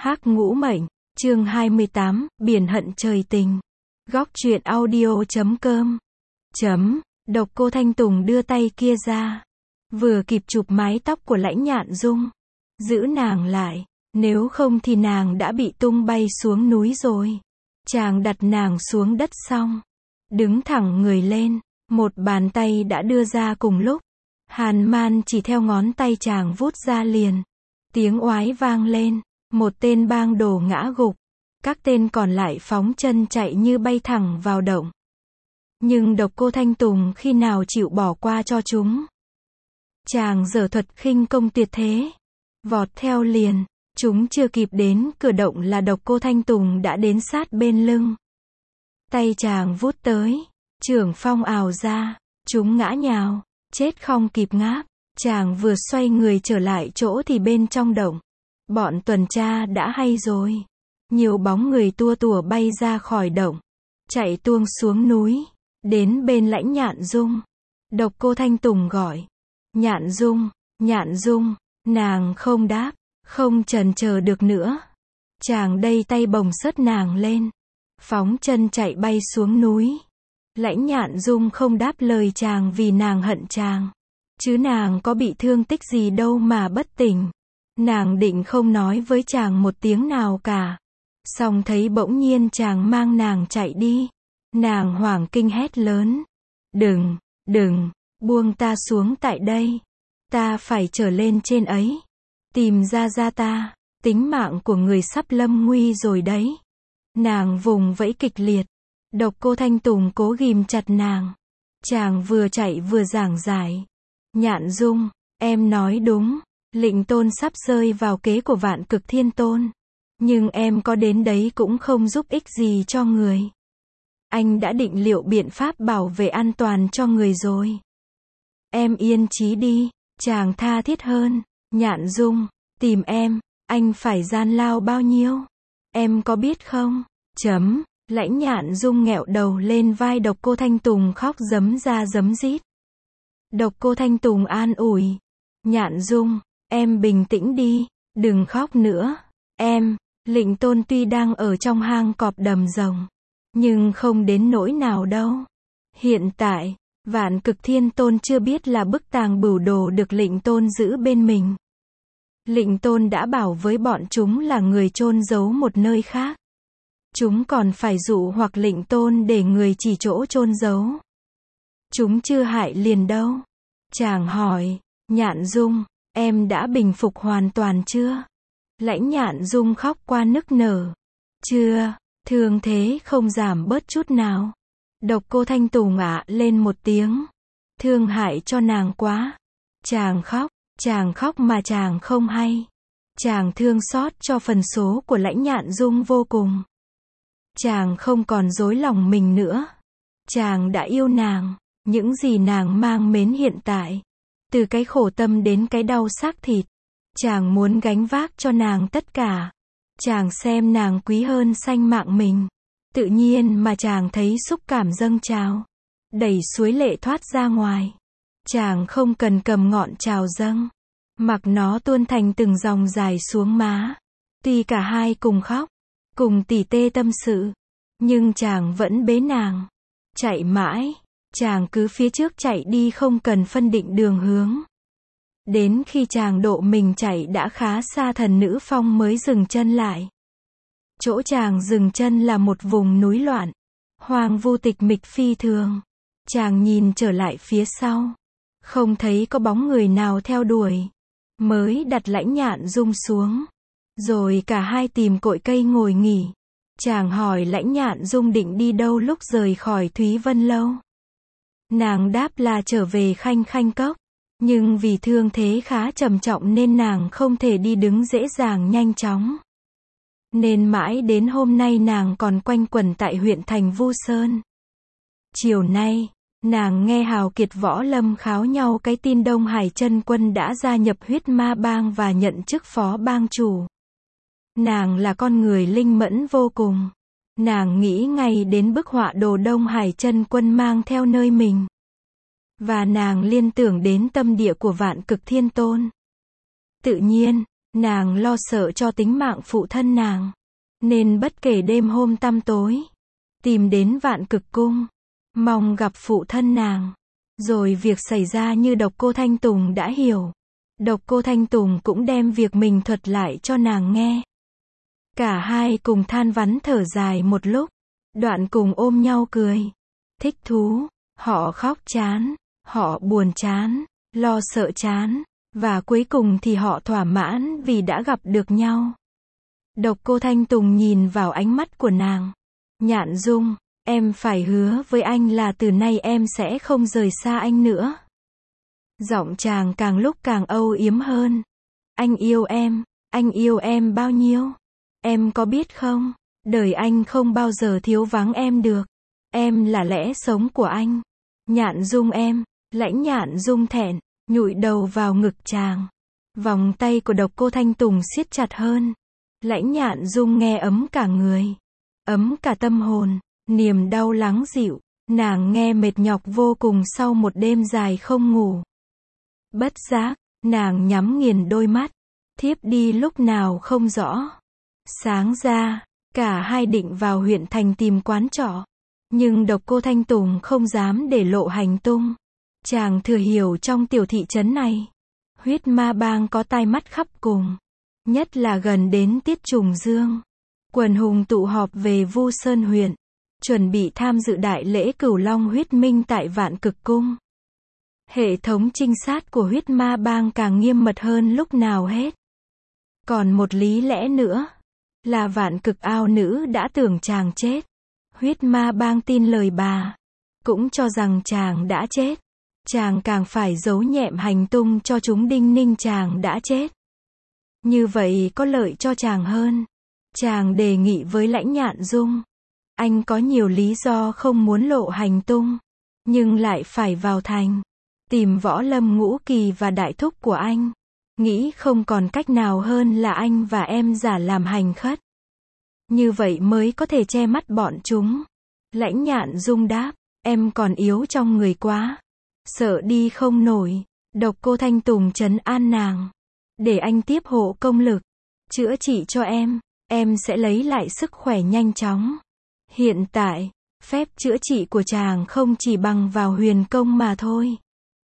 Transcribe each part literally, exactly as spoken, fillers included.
Hắc Ngũ Mệnh, chương hai mươi tám, Biển hận trời tình. Góc truyện audio chấm com. Chấm, Độc Cô Thanh Tùng đưa tay kia ra. Vừa kịp chụp mái tóc của Lãnh Nhạn Dung. Giữ nàng lại, nếu không thì nàng đã bị tung bay xuống núi rồi. Chàng đặt nàng xuống đất xong. Đứng thẳng người lên, một bàn tay đã đưa ra cùng lúc. Hàn Man chỉ theo ngón tay chàng vút ra liền. Tiếng oái vang lên, một tên bang đồ ngã gục. Các tên còn lại phóng chân chạy như bay thẳng vào động. Nhưng Độc Cô Thanh Tùng khi nào chịu bỏ qua cho chúng. Chàng giở thuật khinh công tuyệt thế. Vọt theo liền, chúng chưa kịp đến cửa động là Độc Cô Thanh Tùng đã đến sát bên lưng. Tay chàng vút tới, chưởng phong ào ra, chúng ngã nhào, chết không kịp ngáp. Chàng vừa xoay người trở lại chỗ thì bên trong động, bọn tuần tra đã hay rồi. Nhiều bóng người tua tủa bay ra khỏi động, chạy tuông xuống núi, đến bên Lãnh Nhạn Dung. Độc Cô Thanh Tùng gọi, Nhạn Dung, Nhạn Dung, nàng không đáp, không chần chờ được nữa. Chàng đây tay bồng xất nàng lên, phóng chân chạy bay xuống núi. Lãnh Nhạn Dung không đáp lời chàng vì nàng hận chàng. Chứ nàng có bị thương tích gì đâu mà bất tỉnh. Nàng định không nói với chàng một tiếng nào cả. Xong thấy bỗng nhiên chàng mang nàng chạy đi. Nàng hoảng kinh hét lớn. Đừng, đừng, buông ta xuống tại đây. Ta phải trở lên trên ấy. Tìm ra ra ta, tính mạng của người sắp lâm nguy rồi đấy. Nàng vùng vẫy kịch liệt. Độc Cô Thanh Tùng cố ghìm chặt nàng. Chàng vừa chạy vừa giảng giải. Nhạn Dung, em nói đúng, Lệnh Tôn sắp rơi vào kế của Vạn Cực Thiên Tôn. Nhưng em có đến đấy cũng không giúp ích gì cho người. Anh đã định liệu biện pháp bảo vệ an toàn cho người rồi. Em yên chí đi, chàng tha thiết hơn. Nhạn Dung, tìm em, anh phải gian lao bao nhiêu? Em có biết không? Chấm, Lãnh Nhạn Dung nghẹo đầu lên vai Độc Cô Thanh Tùng khóc giấm ra giấm rít. Độc Cô Thanh Tùng an ủi. Nhạn Dung, em bình tĩnh đi, đừng khóc nữa. Em, Lệnh Tôn tuy đang ở trong hang cọp đầm rồng, nhưng không đến nỗi nào đâu. Hiện tại, Vạn Cực Thiên Tôn chưa biết là bức tàng bửu đồ được Lệnh Tôn giữ bên mình. Lệnh Tôn đã bảo với bọn chúng là người chôn giấu một nơi khác. Chúng còn phải dụ hoặc Lệnh Tôn để người chỉ chỗ chôn giấu. Chúng chưa hại liền đâu. Chàng hỏi, Nhạn Dung, em đã bình phục hoàn toàn chưa? Lãnh Nhạn Dung khóc qua nức nở. Chưa, thương thế không giảm bớt chút nào. Độc Cô Thanh Tùng ạ lên một tiếng. Thương hại cho nàng quá. Chàng khóc, chàng khóc mà chàng không hay. Chàng thương xót cho phần số của Lãnh Nhạn Dung vô cùng. Chàng không còn dối lòng mình nữa. Chàng đã yêu nàng. Những gì nàng mang mến hiện tại. Từ cái khổ tâm đến cái đau xác thịt. Chàng muốn gánh vác cho nàng tất cả. Chàng xem nàng quý hơn sanh mạng mình. Tự nhiên mà chàng thấy xúc cảm dâng trào. Đẩy suối lệ thoát ra ngoài. Chàng không cần cầm ngọn trào dâng. Mặc nó tuôn thành từng dòng dài xuống má. Tuy cả hai cùng khóc. Cùng tỉ tê tâm sự. Nhưng chàng vẫn bế nàng. Chạy mãi. Chàng cứ phía trước chạy đi không cần phân định đường hướng. Đến khi chàng độ mình chạy đã khá xa Thần Nữ Phong mới dừng chân lại. Chỗ chàng dừng chân là một vùng núi loạn. Hoang vu tịch mịch phi thường. Chàng nhìn trở lại phía sau. Không thấy có bóng người nào theo đuổi. Mới đặt Lãnh Nhạn Dung xuống. Rồi cả hai tìm cội cây ngồi nghỉ. Chàng hỏi Lãnh Nhạn Dung định đi đâu lúc rời khỏi Thúy Vân Lâu. Nàng đáp là trở về Khanh Khanh Cốc. Nhưng vì thương thế khá trầm trọng nên nàng không thể đi đứng dễ dàng nhanh chóng. Nên mãi đến hôm nay nàng còn quanh quẩn tại huyện thành Vu Sơn. Chiều nay, nàng nghe Hào Kiệt Võ Lâm kháo nhau cái tin Đông Hải Chân Quân đã gia nhập Huyết Ma Bang và nhận chức phó bang chủ. Nàng là con người linh mẫn vô cùng. Nàng nghĩ ngay đến bức họa đồ Đông Hải Chân Quân mang theo nơi mình. Và nàng liên tưởng đến tâm địa của Vạn Cực Thiên Tôn. Tự nhiên, Nàng lo sợ cho tính mạng phụ thân nàng, nên bất kể đêm hôm tăm tối, tìm đến Vạn Cực Cung, mong gặp phụ thân nàng. Rồi việc xảy ra như Độc Cô Thanh Tùng đã hiểu. Độc Cô Thanh Tùng cũng đem việc mình thuật lại cho nàng nghe. Cả hai cùng than vãn thở dài một lúc, đoạn cùng ôm nhau cười. Thích thú, họ khóc chán, họ buồn chán, lo sợ chán, và cuối cùng thì họ thỏa mãn vì đã gặp được nhau. Độc Cô Thanh Tùng nhìn vào ánh mắt của nàng. Nhạn Dung, em phải hứa với anh là từ nay em sẽ không rời xa anh nữa. Giọng chàng càng lúc càng âu yếm hơn. Anh yêu em, anh yêu em bao nhiêu? Em có biết không, đời anh không bao giờ thiếu vắng em được. Em là lẽ sống của anh. Nhạn Dung em, Lãnh Nhạn Dung thẹn, nhụi đầu vào ngực chàng. Vòng tay của Độc Cô Thanh Tùng siết chặt hơn. Lãnh Nhạn Dung nghe ấm cả người, ấm cả tâm hồn, niềm đau lắng dịu, nàng nghe mệt nhọc vô cùng sau một đêm dài không ngủ. Bất giác, nàng nhắm nghiền đôi mắt, thiếp đi lúc nào không rõ. Sáng ra, cả hai định vào huyện thành tìm quán trọ, nhưng Độc Cô Thanh Tùng không dám để lộ hành tung. Chàng thừa hiểu trong tiểu thị trấn này, huyết ma bang có tai mắt khắp cùng, nhất là gần đến tiết trùng dương. Quần hùng tụ họp về Vu Sơn huyện, chuẩn bị tham dự đại lễ Cửu Long huyết minh tại Vạn Cực Cung. Hệ thống trinh sát của huyết ma bang càng nghiêm mật hơn lúc nào hết. Còn một lý lẽ nữa, là Vạn Cực ao nữ đã tưởng chàng chết. Huyết ma bang tin lời bà, cũng cho rằng chàng đã chết. Chàng càng phải giấu nhẹm hành tung cho chúng đinh ninh chàng đã chết. Như vậy có lợi cho chàng hơn. Chàng đề nghị với Lãnh Nhạn Dung. Anh có nhiều lý do không muốn lộ hành tung, nhưng lại phải vào thành, tìm Võ Lâm Ngũ Kỳ và đại thúc của anh. Nghĩ không còn cách nào hơn là anh và em giả làm hành khất. Như vậy mới có thể che mắt bọn chúng. Lãnh Nhạn Dung đáp, em còn yếu trong người quá, sợ đi không nổi. Độc Cô Thanh Tùng trấn an nàng. Để anh tiếp hộ công lực, chữa trị cho em, em sẽ lấy lại sức khỏe nhanh chóng. Hiện tại, phép chữa trị của chàng không chỉ bằng vào huyền công mà thôi.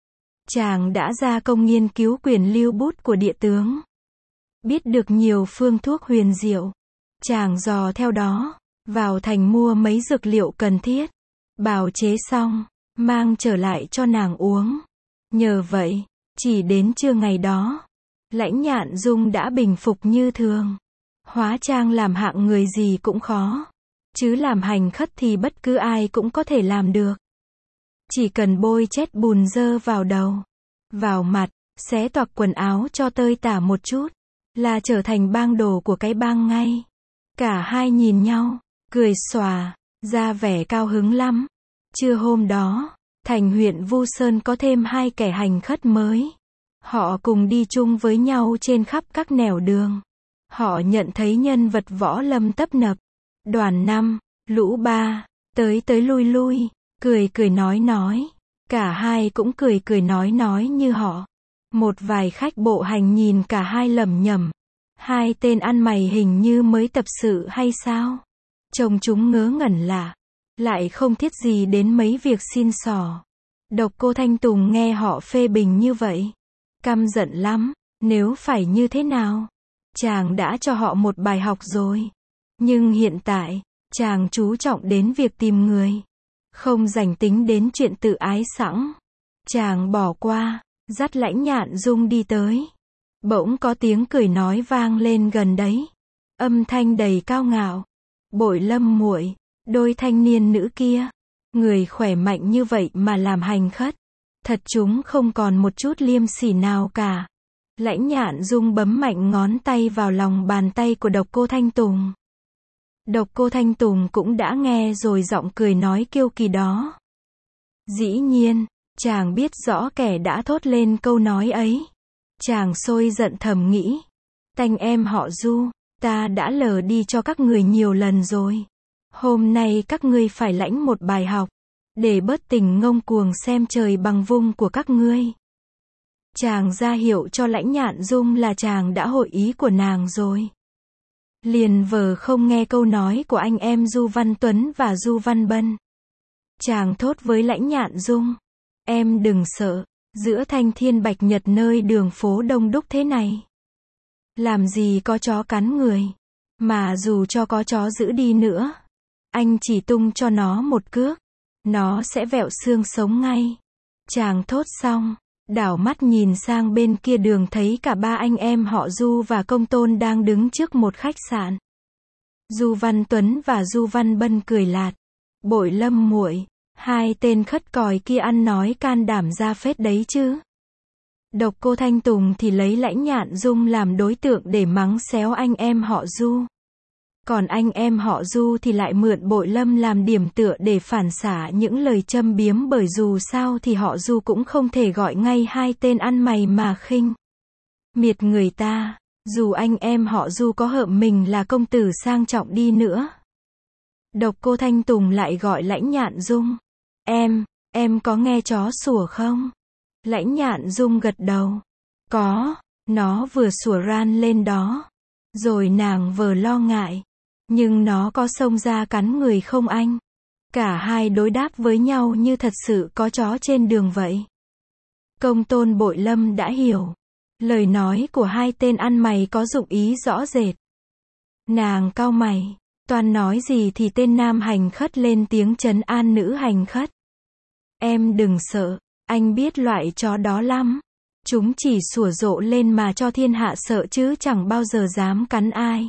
Chàng đã ra công nghiên cứu quyền lưu bút của địa tướng, biết được nhiều phương thuốc huyền diệu. Chàng dò theo đó, vào thành mua mấy dược liệu cần thiết, bào chế xong, mang trở lại cho nàng uống. Nhờ vậy, chỉ đến trưa ngày đó, Lãnh Nhạn Dung đã bình phục như thường. Hóa trang làm hạng người gì cũng khó, chứ làm hành khất thì bất cứ ai cũng có thể làm được. Chỉ cần bôi chét bùn dơ vào đầu, vào mặt, xé toạc quần áo cho tơi tả một chút, là trở thành bang đồ của cái bang ngay. Cả hai nhìn nhau, cười xòa, ra vẻ cao hứng lắm. Trưa hôm đó, thành huyện Vu Sơn có thêm hai kẻ hành khất mới. Họ cùng đi chung với nhau trên khắp các nẻo đường. Họ nhận thấy nhân vật võ lâm tấp nập. Đoàn năm, lũ ba, tới tới lui lui, cười cười nói nói. Cả hai cũng cười cười nói nói như họ. Một vài khách bộ hành nhìn cả hai lẩm nhẩm. Hai tên ăn mày hình như mới tập sự hay sao? Trông chúng ngớ ngẩn lạ, lại không thiết gì đến mấy việc xin xỏ. Độc Cô Thanh Tùng nghe họ phê bình như vậy, căm giận lắm. Nếu phải như thế nào, chàng đã cho họ một bài học rồi. Nhưng hiện tại, chàng chú trọng đến việc tìm người, không dành tính đến chuyện tự ái sẵn. Chàng bỏ qua, dắt Lãnh Nhạn Dung đi tới. Bỗng có tiếng cười nói vang lên gần đấy. Âm thanh đầy cao ngạo. Bội Lâm muội, đôi thanh niên nữ kia, người khỏe mạnh như vậy mà làm hành khất, thật chúng không còn một chút liêm sỉ nào cả. Lãnh Nhạn Dung bấm mạnh ngón tay vào lòng bàn tay của Độc Cô Thanh Tùng. Độc Cô Thanh Tùng cũng đã nghe rồi giọng cười nói kiêu kỳ đó. Dĩ nhiên, chàng biết rõ kẻ đã thốt lên câu nói ấy. Chàng sôi giận thầm nghĩ. Tanh em họ Du, ta đã lờ đi cho các người nhiều lần rồi. Hôm nay các ngươi phải lãnh một bài học, để bớt tình ngông cuồng xem trời bằng vung của các ngươi. Chàng ra hiệu cho Lãnh Nhạn Dung là chàng đã hội ý của nàng rồi. Liền vờ không nghe câu nói của anh em Du Văn Tuấn và Du Văn Bân. Chàng thốt với Lãnh Nhạn Dung, em đừng sợ, giữa thanh thiên bạch nhật nơi đường phố đông đúc thế này. Làm gì có chó cắn người, mà dù cho có chó giữ đi nữa, anh chỉ tung cho nó một cước, nó sẽ vẹo xương sống ngay. Chàng thốt xong, đảo mắt nhìn sang bên kia đường thấy cả ba anh em họ Du và Công Tôn đang đứng trước một khách sạn. Du Văn Tuấn và Du Văn Bân cười lạt, Bội Lâm muội, hai tên khất còi kia ăn nói can đảm ra phết đấy chứ. Độc Cô Thanh Tùng thì lấy Lãnh Nhạn Dung làm đối tượng để mắng xéo anh em họ Du. Còn anh em họ Du thì lại mượn Bội Lâm làm điểm tựa để phản xả những lời châm biếm, bởi dù sao thì họ Du cũng không thể gọi ngay hai tên ăn mày mà khinh miệt người ta, dù anh em họ Du có hợm mình là công tử sang trọng đi nữa. Độc Cô Thanh Tùng lại gọi Lãnh Nhạn Dung, em, em có nghe chó sủa không? Lãnh Nhạn Dung gật đầu, có, nó vừa sủa ran lên đó. Rồi nàng vừa lo ngại, nhưng nó có xông ra cắn người không anh? Cả hai đối đáp với nhau như thật sự có chó trên đường vậy. Công Tôn Bội Lâm đã hiểu, lời nói của hai tên ăn mày có dụng ý rõ rệt. Nàng cau mày, toan nói gì thì tên nam hành khất lên tiếng trấn an nữ hành khất. Em đừng sợ, anh biết loại chó đó lắm. Chúng chỉ sủa rộ lên mà cho thiên hạ sợ chứ chẳng bao giờ dám cắn ai.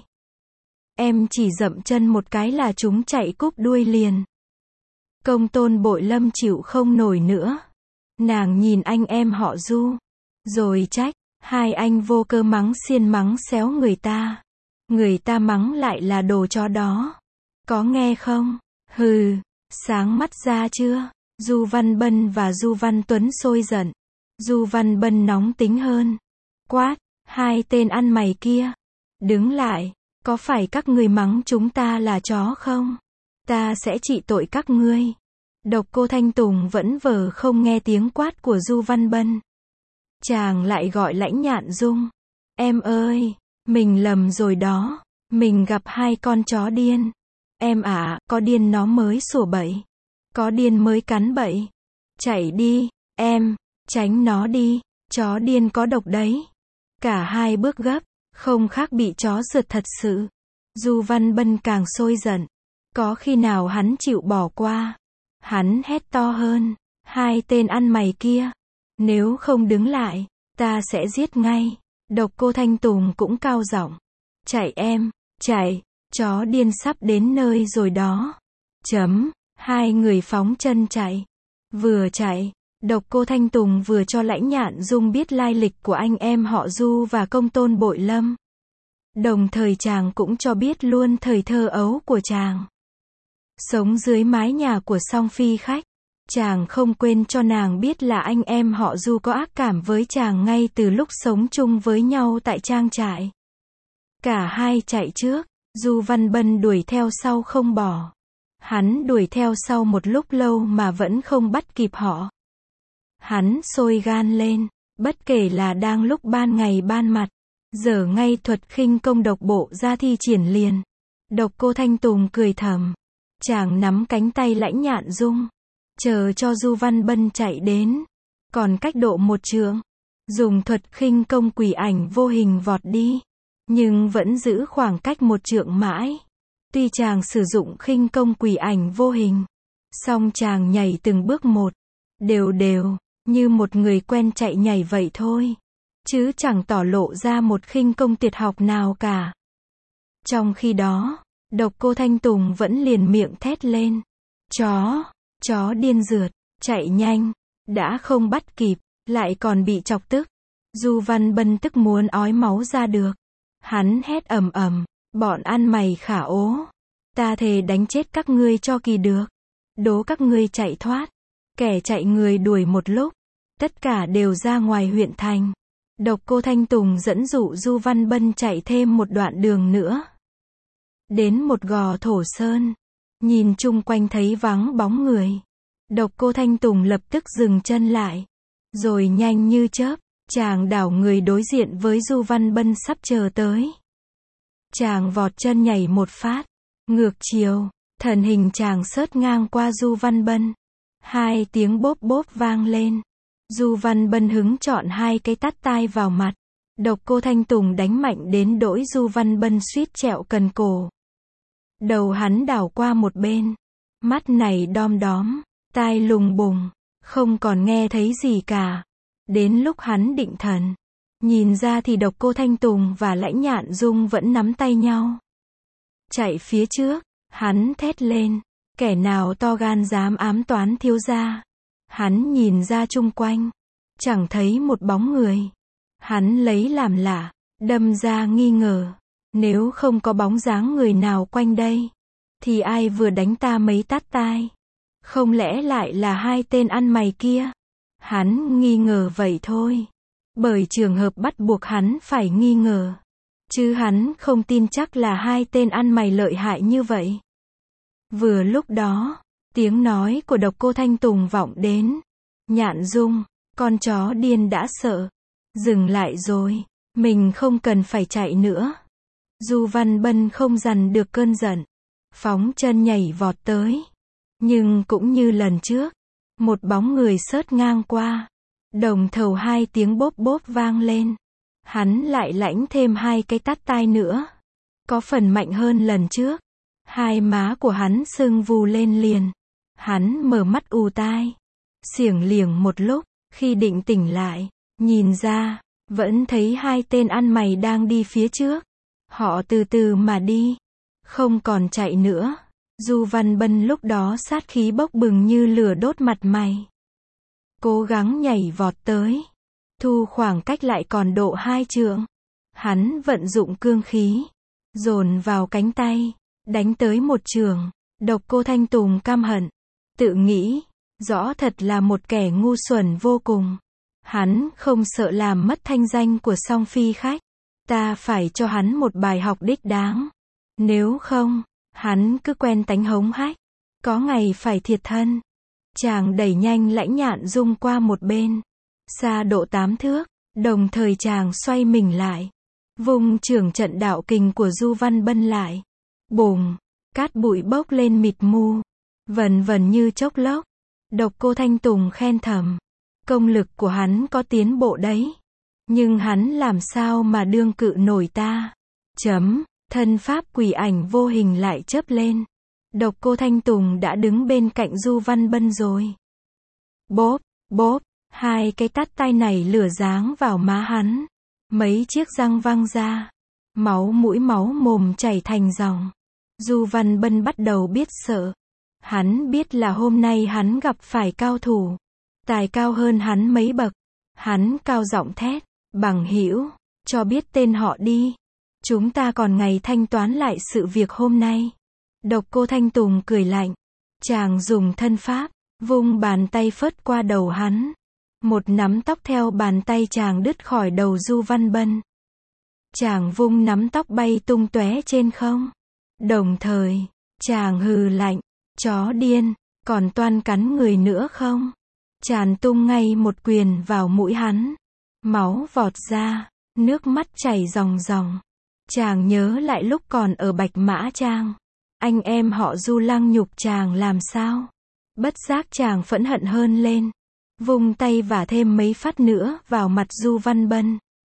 Em chỉ dậm chân một cái là chúng chạy cúp đuôi liền. Công Tôn Bội Lâm chịu không nổi nữa. Nàng nhìn anh em họ Du, rồi trách, hai anh vô cơ mắng xiên mắng xéo người ta. Người ta mắng lại là đồ chó đó. Có nghe không? Hừ, sáng mắt ra chưa? Du Văn Bân và Du Văn Tuấn sôi giận. Du Văn Bân nóng tính hơn. Quát, hai tên ăn mày kia. Đứng lại, có phải các người mắng chúng ta là chó không? Ta sẽ trị tội các ngươi. Độc Cô Thanh Tùng vẫn vờ không nghe tiếng quát của Du Văn Bân. Chàng lại gọi Lãnh Nhạn Dung. Em ơi, mình lầm rồi đó. Mình gặp hai con chó điên. Em ạ, à, có điên nó mới sủa bậy. Có điên mới cắn bậy. Chạy đi, em. Tránh nó đi, chó điên có độc đấy. Cả hai bước gấp, không khác bị chó rượt thật sự. Du Văn Bân càng sôi giận. Có khi nào hắn chịu bỏ qua? Hắn hét to hơn. Hai tên ăn mày kia, nếu không đứng lại, ta sẽ giết ngay. Độc Cô Thanh Tùng cũng cao giọng. Chạy em, chạy, chó điên sắp đến nơi rồi đó. Chấm, hai người phóng chân chạy. Vừa chạy, Độc Cô Thanh Tùng vừa cho Lãnh Nhạn Dung biết lai lịch của anh em họ Du và Công Tôn Bội Lâm. Đồng thời chàng cũng cho biết luôn thời thơ ấu của chàng. Sống dưới mái nhà của song phi khách. Chàng không quên cho nàng biết là anh em họ Du có ác cảm với chàng ngay từ lúc sống chung với nhau tại trang trại. Cả hai chạy trước, Du Văn Bân đuổi theo sau không bỏ. Hắn đuổi theo sau một lúc lâu mà vẫn không bắt kịp họ. Hắn sôi gan lên, bất kể là đang lúc ban ngày ban mặt, giờ ngay thuật khinh công độc bộ ra thi triển liền. Độc Cô Thanh Tùng cười thầm. Chàng nắm cánh tay Lãnh Nhạn Dung, chờ cho Du Văn Bân chạy đến. Còn cách độ một trượng, dùng thuật khinh công quỷ ảnh vô hình vọt đi, nhưng vẫn giữ khoảng cách một trượng mãi. Tuy chàng sử dụng khinh công quỷ ảnh vô hình, song chàng nhảy từng bước một, đều đều, như một người quen chạy nhảy vậy thôi, chứ chẳng tỏ lộ ra một khinh công tuyệt học nào cả. Trong khi đó, Độc Cô Thanh Tùng vẫn liền miệng thét lên. Chó, chó điên rượt, chạy nhanh, đã không bắt kịp, lại còn bị chọc tức. Du Văn Bân tức muốn ói máu ra được. Hắn hét ầm ầm, bọn ăn mày khả ố. Ta thề đánh chết các ngươi cho kỳ được. Đố các ngươi chạy thoát. Kẻ chạy người đuổi một lúc, tất cả đều ra ngoài huyện thành. Độc Cô Thanh Tùng dẫn dụ Du Văn Bân chạy thêm một đoạn đường nữa. Đến một gò thổ sơn, nhìn chung quanh thấy vắng bóng người. Độc Cô Thanh Tùng lập tức dừng chân lại, rồi nhanh như chớp, Chàng đảo người đối diện với Du Văn Bân sắp chờ tới. Chàng vọt chân nhảy một phát, ngược chiều, thân hình chàng xớt ngang qua Du Văn Bân. Hai tiếng bốp bốp vang lên. Du Văn Bân hứng chọn hai cái tát tai vào mặt. Độc Cô Thanh Tùng đánh mạnh đến đỗi Du Văn Bân suýt trẹo cần cổ. Đầu hắn đảo qua một bên. Mắt này đom đóm, tai lùng bùng, không còn nghe thấy gì cả. Đến lúc hắn định thần, nhìn ra thì Độc Cô Thanh Tùng và Lãnh Nhạn Dung vẫn nắm tay nhau. Chạy phía trước, hắn thét lên, kẻ nào to gan dám ám toán thiếu gia. Hắn nhìn ra chung quanh, chẳng thấy một bóng người. Hắn lấy làm lạ, đâm ra nghi ngờ, nếu không có bóng dáng người nào quanh đây, thì ai vừa đánh ta mấy tát tai? Không lẽ lại là hai tên ăn mày kia? Hắn nghi ngờ vậy thôi. Bởi trường hợp bắt buộc hắn phải nghi ngờ. Chứ hắn không tin chắc là hai tên ăn mày lợi hại như vậy. Vừa lúc đó, tiếng nói của Độc Cô Thanh Tùng vọng đến. Nhạn Dung, con chó điên đã sợ. Dừng lại rồi, mình không cần phải chạy nữa. Du Văn Bân không dằn được cơn giận, phóng chân nhảy vọt tới. Nhưng cũng như lần trước, một bóng người xớt ngang qua. Đồng thầu hai tiếng bốp bốp vang lên. Hắn lại lãnh thêm hai cái tát tai nữa. Có phần mạnh hơn lần trước. Hai má của hắn sưng vù lên liền. Hắn mở mắt ù tai. Xiểng liểng một lúc, khi định tỉnh lại, nhìn ra, vẫn thấy hai tên ăn mày đang đi phía trước. Họ từ từ mà đi, không còn chạy nữa. Du Văn Bân lúc đó sát khí bốc bừng như lửa đốt mặt mày. Cố gắng nhảy vọt tới. Thu khoảng cách lại còn độ hai trượng. Hắn vận dụng cương khí, dồn vào cánh tay, đánh tới một trường. Độc Cô Thanh Tùng căm hận, tự nghĩ, rõ thật là một kẻ ngu xuẩn vô cùng. Hắn không sợ làm mất thanh danh của Song Phi khách. Ta phải cho hắn một bài học đích đáng. Nếu không, hắn cứ quen tánh hống hách, có ngày phải thiệt thân. Chàng đẩy nhanh Lãnh Nhạn Dung qua một bên, xa độ tám thước, đồng thời chàng xoay mình lại, vung trưởng trận đạo kình của Du Văn Bân lại. Bùng, cát bụi bốc lên mịt mù, vần vần như chốc lốc. Độc Cô Thanh Tùng khen thầm, công lực của hắn có tiến bộ đấy. Nhưng hắn làm sao mà đương cự nổi ta? Chấm, thân pháp quỷ ảnh vô hình lại chớp lên. Độc Cô Thanh Tùng đã đứng bên cạnh Du Văn Bân rồi. Bốp, bốp, hai cái tát tai này lửa giáng vào má hắn. Mấy chiếc răng văng ra. Máu mũi máu mồm chảy thành dòng. Du Văn Bân bắt đầu biết sợ. Hắn biết là hôm nay hắn gặp phải cao thủ. Tài cao hơn hắn mấy bậc. Hắn cao giọng thét, bằng hữu, cho biết tên họ đi. Chúng ta còn ngày thanh toán lại sự việc hôm nay. Độc Cô Thanh Tùng cười lạnh. Chàng dùng thân pháp, vung bàn tay phớt qua đầu hắn. Một nắm tóc theo bàn tay chàng đứt khỏi đầu Du Văn Bân. Chàng vung nắm tóc bay tung tóe trên không. Đồng thời, chàng hừ lạnh, chó điên, còn toan cắn người nữa không? Chàng tung ngay một quyền vào mũi hắn. Máu vọt ra, nước mắt chảy ròng ròng. Chàng nhớ lại lúc còn ở Bạch Mã Trang. Anh em họ Du lăng nhục chàng làm sao? Bất giác chàng phẫn hận hơn lên. Vung tay vả thêm mấy phát nữa vào mặt Du Văn Bân.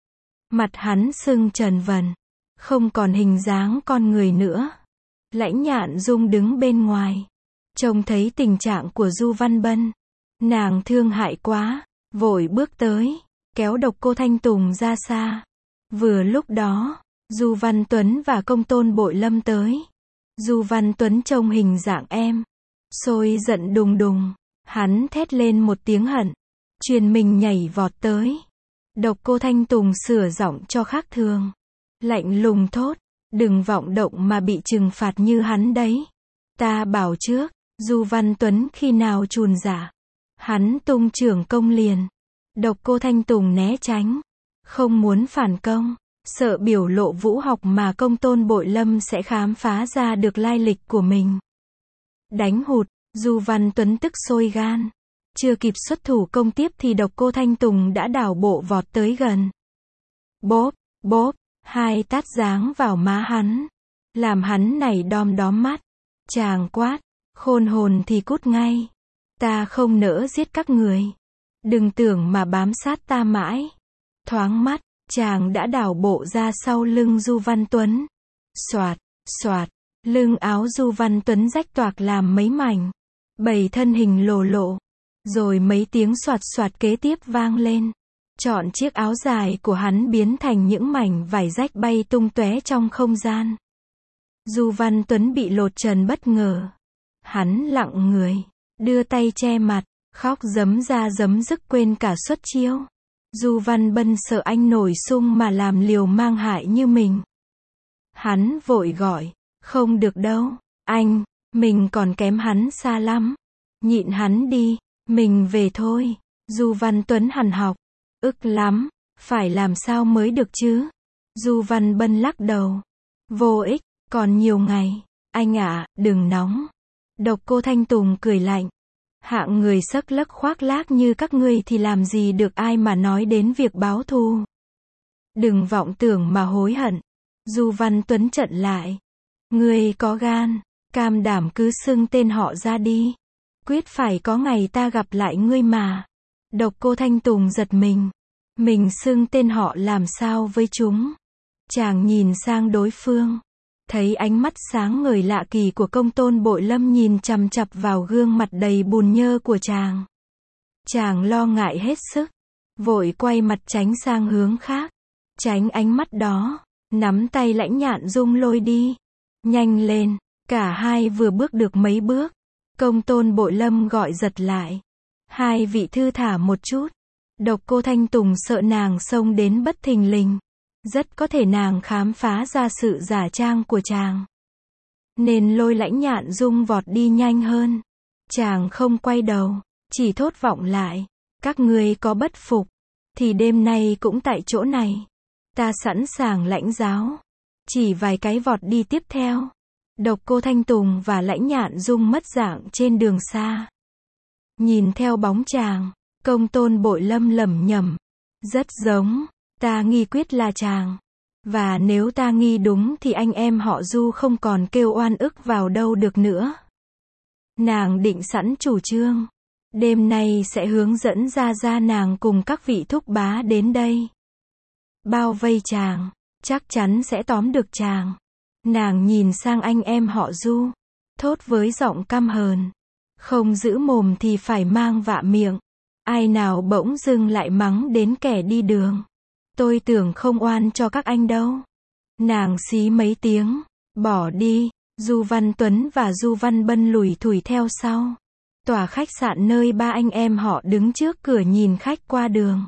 Mặt hắn sưng trần vần, không còn hình dáng con người nữa. Lãnh Nhạn Dung đứng bên ngoài, trông thấy tình trạng của Du Văn Bân. Nàng thương hại quá, vội bước tới, kéo Độc Cô Thanh Tùng ra xa. Vừa lúc đó, Du Văn Tuấn và Công Tôn Bội Lâm tới. Du Văn Tuấn trông hình dạng em, sôi giận đùng đùng. Hắn thét lên một tiếng hận, truyền mình nhảy vọt tới. Độc Cô Thanh Tùng sửa giọng cho khác thường, lạnh lùng thốt, đừng vọng động mà bị trừng phạt như hắn đấy. Ta bảo trước, Du Văn Tuấn khi nào chùn giả, hắn tung trưởng công liền. Độc Cô Thanh Tùng né tránh, không muốn phản công, sợ biểu lộ vũ học mà Công Tôn Bội Lâm sẽ khám phá ra được lai lịch của mình. Đánh hụt, Du Văn Tuấn tức sôi gan, Chưa kịp xuất thủ công tiếp thì Độc Cô Thanh Tùng đã đảo bộ vọt tới gần. Bốp, bốp, hai tát giáng vào má hắn. Làm hắn nảy đom đóm mắt. Chàng quát, khôn hồn thì cút ngay. Ta không nỡ giết các người. Đừng tưởng mà bám sát ta mãi. Thoáng mắt, chàng đã đảo bộ ra sau lưng Du Văn Tuấn. Soạt, soạt, lưng áo Du Văn Tuấn rách toạc làm mấy mảnh. Bảy thân hình lồ lộ. Rồi mấy tiếng soạt soạt kế tiếp vang lên. Trọn chiếc áo dài của hắn biến thành những mảnh vải rách bay tung tóe trong không gian. Du Văn Tuấn bị lột trần bất ngờ. Hắn lặng người, đưa tay che mặt, khóc giấm ra giấm dứt quên cả xuất chiêu. Du Văn Bân sợ anh nổi sung mà làm liều mang hại như mình. Hắn vội gọi, không được đâu, anh, mình còn kém hắn xa lắm. Nhịn hắn đi, mình về thôi. Du Văn Tuấn hằn học, ức lắm, phải làm sao mới được chứ? Du Văn Bân lắc đầu, vô ích, còn nhiều ngày. Anh ạ, đừng nóng. Độc Cô Thanh Tùng cười lạnh. Hạng người xấc lấc khoác lác như các ngươi thì làm gì được ai mà nói đến việc báo thù. Đừng vọng tưởng mà hối hận. Du Văn Tuấn trận lại. Ngươi có gan, cam đảm cứ xưng tên họ ra đi. Quyết phải có ngày ta gặp lại ngươi mà. Độc Cô Thanh Tùng giật mình. Mình xưng tên họ làm sao với chúng? Chàng nhìn sang đối phương. Thấy ánh mắt sáng ngời lạ kỳ của Công Tôn Bội Lâm nhìn chằm chằm vào gương mặt đầy bùn nhơ của chàng. Chàng lo ngại hết sức. Vội quay mặt tránh sang hướng khác. Tránh ánh mắt đó. Nắm tay Lãnh Nhạn Dung lôi đi. Nhanh lên. Cả hai vừa bước được mấy bước. Công Tôn Bội Lâm gọi giật lại. Hai vị thư thả một chút. Độc Cô Thanh Tùng sợ nàng xông đến bất thình lình. Rất có thể nàng khám phá ra sự giả trang của chàng. Nên lôi Lãnh Nhạn Dung vọt đi nhanh hơn. Chàng không quay đầu, chỉ thốt vọng lại. Các ngươi có bất phục, thì đêm nay cũng tại chỗ này. Ta sẵn sàng lãnh giáo. Chỉ vài cái vọt đi tiếp theo. Độc Cô Thanh Tùng và Lãnh Nhạn Dung mất dạng trên đường xa. Nhìn theo bóng chàng, Công Tôn Bội Lâm lẩm nhẩm. Rất giống. Ta nghi quyết là chàng. Và nếu ta nghi đúng thì anh em họ Du không còn kêu oan ức vào đâu được nữa. Nàng định sẵn chủ trương. Đêm nay sẽ hướng dẫn ra ra nàng cùng các vị thúc bá đến đây. Bao vây chàng. Chắc chắn sẽ tóm được chàng. Nàng nhìn sang anh em họ Du. Thốt với giọng căm hờn. Không giữ mồm thì phải mang vạ miệng. Ai nào bỗng dưng lại mắng đến kẻ đi đường. Tôi tưởng không oan cho các anh đâu. Nàng xí mấy tiếng. Bỏ đi. Du Văn Tuấn và Du Văn Bân lủi thủi theo sau. Tòa khách sạn nơi ba anh em họ đứng trước cửa nhìn khách qua đường.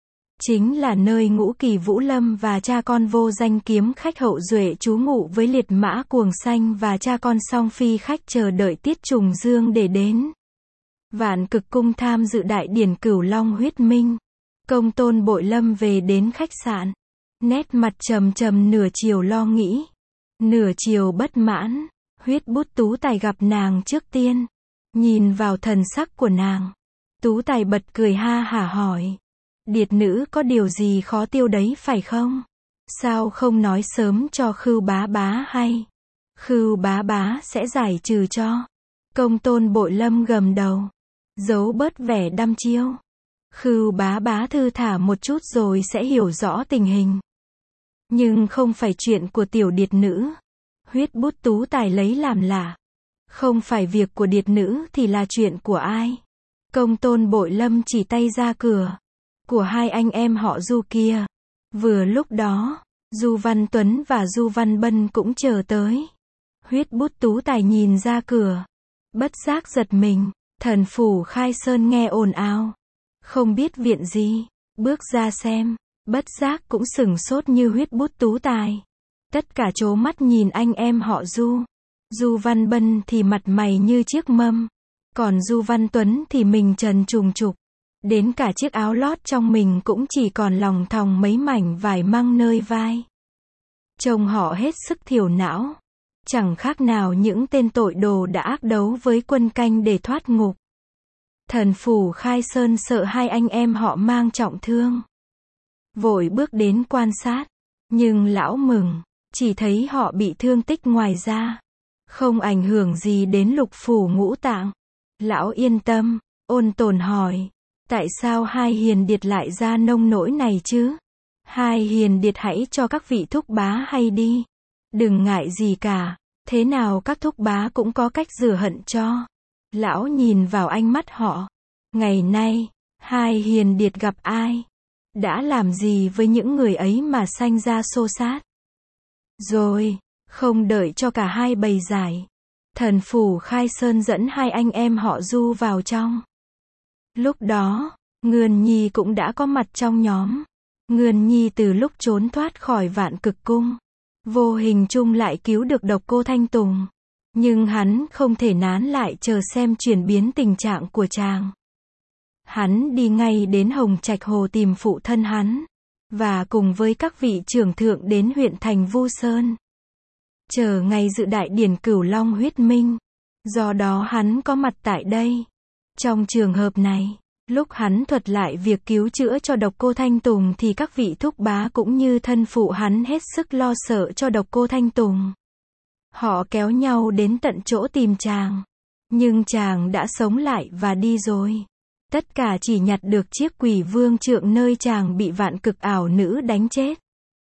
Chính là nơi Ngũ Kỳ Vũ Lâm và cha con Vô Danh kiếm khách Hậu Duệ trú ngụ với liệt mã Cuồng Xanh và cha con Song Phi khách chờ đợi Tiết Trùng Dương để đến. Vạn Cực Cung tham dự đại điển Cửu Long huyết minh. Công Tôn Bội Lâm về đến khách sạn. Nét mặt trầm trầm nửa chiều lo nghĩ. Nửa chiều bất mãn. Huyết Bút Tú Tài gặp nàng trước tiên. Nhìn vào thần sắc của nàng. Tú Tài bật cười ha hả hỏi. Điệt nữ có điều gì khó tiêu đấy phải không? Sao không nói sớm cho Khưu bá bá hay? Khưu bá bá sẽ giải trừ cho. Công Tôn Bội Lâm gầm đầu. Giấu bớt vẻ đăm chiêu. Khưu bá bá thư thả một chút rồi sẽ hiểu rõ tình hình. Nhưng không phải chuyện của tiểu điệt nữ. Huyết Bút Tú Tài lấy làm lạ. Không phải việc của điệt nữ thì là chuyện của ai? Công Tôn Bội Lâm chỉ tay ra cửa. Của hai anh em họ Du kia. Vừa lúc đó, Du Văn Tuấn và Du Văn Bân cũng chờ tới. Huyết Bút Tú Tài nhìn ra cửa. Bất giác giật mình. Thần phủ Khai Sơn nghe ồn ào. Không biết viện gì. Bước ra xem. Bất giác cũng sửng sốt như Huyết Bút Tú Tài. Tất cả trố mắt nhìn anh em họ Du. Du Văn Bân thì mặt mày như chiếc mâm. Còn Du Văn Tuấn thì mình trần trùng trục. Đến cả chiếc áo lót trong mình cũng chỉ còn lòng thòng mấy mảnh vải măng nơi vai. Trông họ hết sức thiểu não. Chẳng khác nào những tên tội đồ đã ác đấu với quân canh để thoát ngục. Thần phủ Khai Sơn sợ hai anh em họ mang trọng thương, vội bước đến quan sát, nhưng lão mừng, chỉ thấy họ bị thương tích ngoài ra, không ảnh hưởng gì đến lục phủ ngũ tạng. Lão yên tâm, ôn tồn hỏi, tại sao hai hiền điệt lại ra nông nỗi này chứ? Hai hiền điệt hãy cho các vị thúc bá hay đi, đừng ngại gì cả, thế nào các thúc bá cũng có cách rửa hận cho. Lão nhìn vào ánh mắt họ, ngày nay, hai hiền điệt gặp ai? Đã làm gì với những người ấy mà sanh ra xô xát? Rồi, không đợi cho cả hai bày giải, thần phủ Khai Sơn dẫn hai anh em họ Du vào trong. Lúc đó, Ngươn Nhi cũng đã có mặt trong nhóm. Ngươn Nhi từ lúc trốn thoát khỏi Vạn Cực Cung, vô hình chung lại cứu được Độc Cô Thanh Tùng. Nhưng hắn không thể nán lại chờ xem chuyển biến tình trạng của chàng. Hắn đi ngay đến Hồng Trạch Hồ tìm phụ thân hắn, và cùng với các vị trưởng thượng đến huyện thành Vu Sơn, chờ ngày dự đại điển Cửu Long huyết minh. Do đó hắn có mặt tại đây. Trong trường hợp này, lúc hắn thuật lại việc cứu chữa cho Độc Cô Thanh Tùng thì các vị thúc bá cũng như thân phụ hắn hết sức lo sợ cho Độc Cô Thanh Tùng. Họ kéo nhau đến tận chỗ tìm chàng. Nhưng chàng đã sống lại và đi rồi. Tất cả chỉ nhặt được chiếc quỷ vương trượng nơi chàng bị Vạn Cực ảo nữ đánh chết.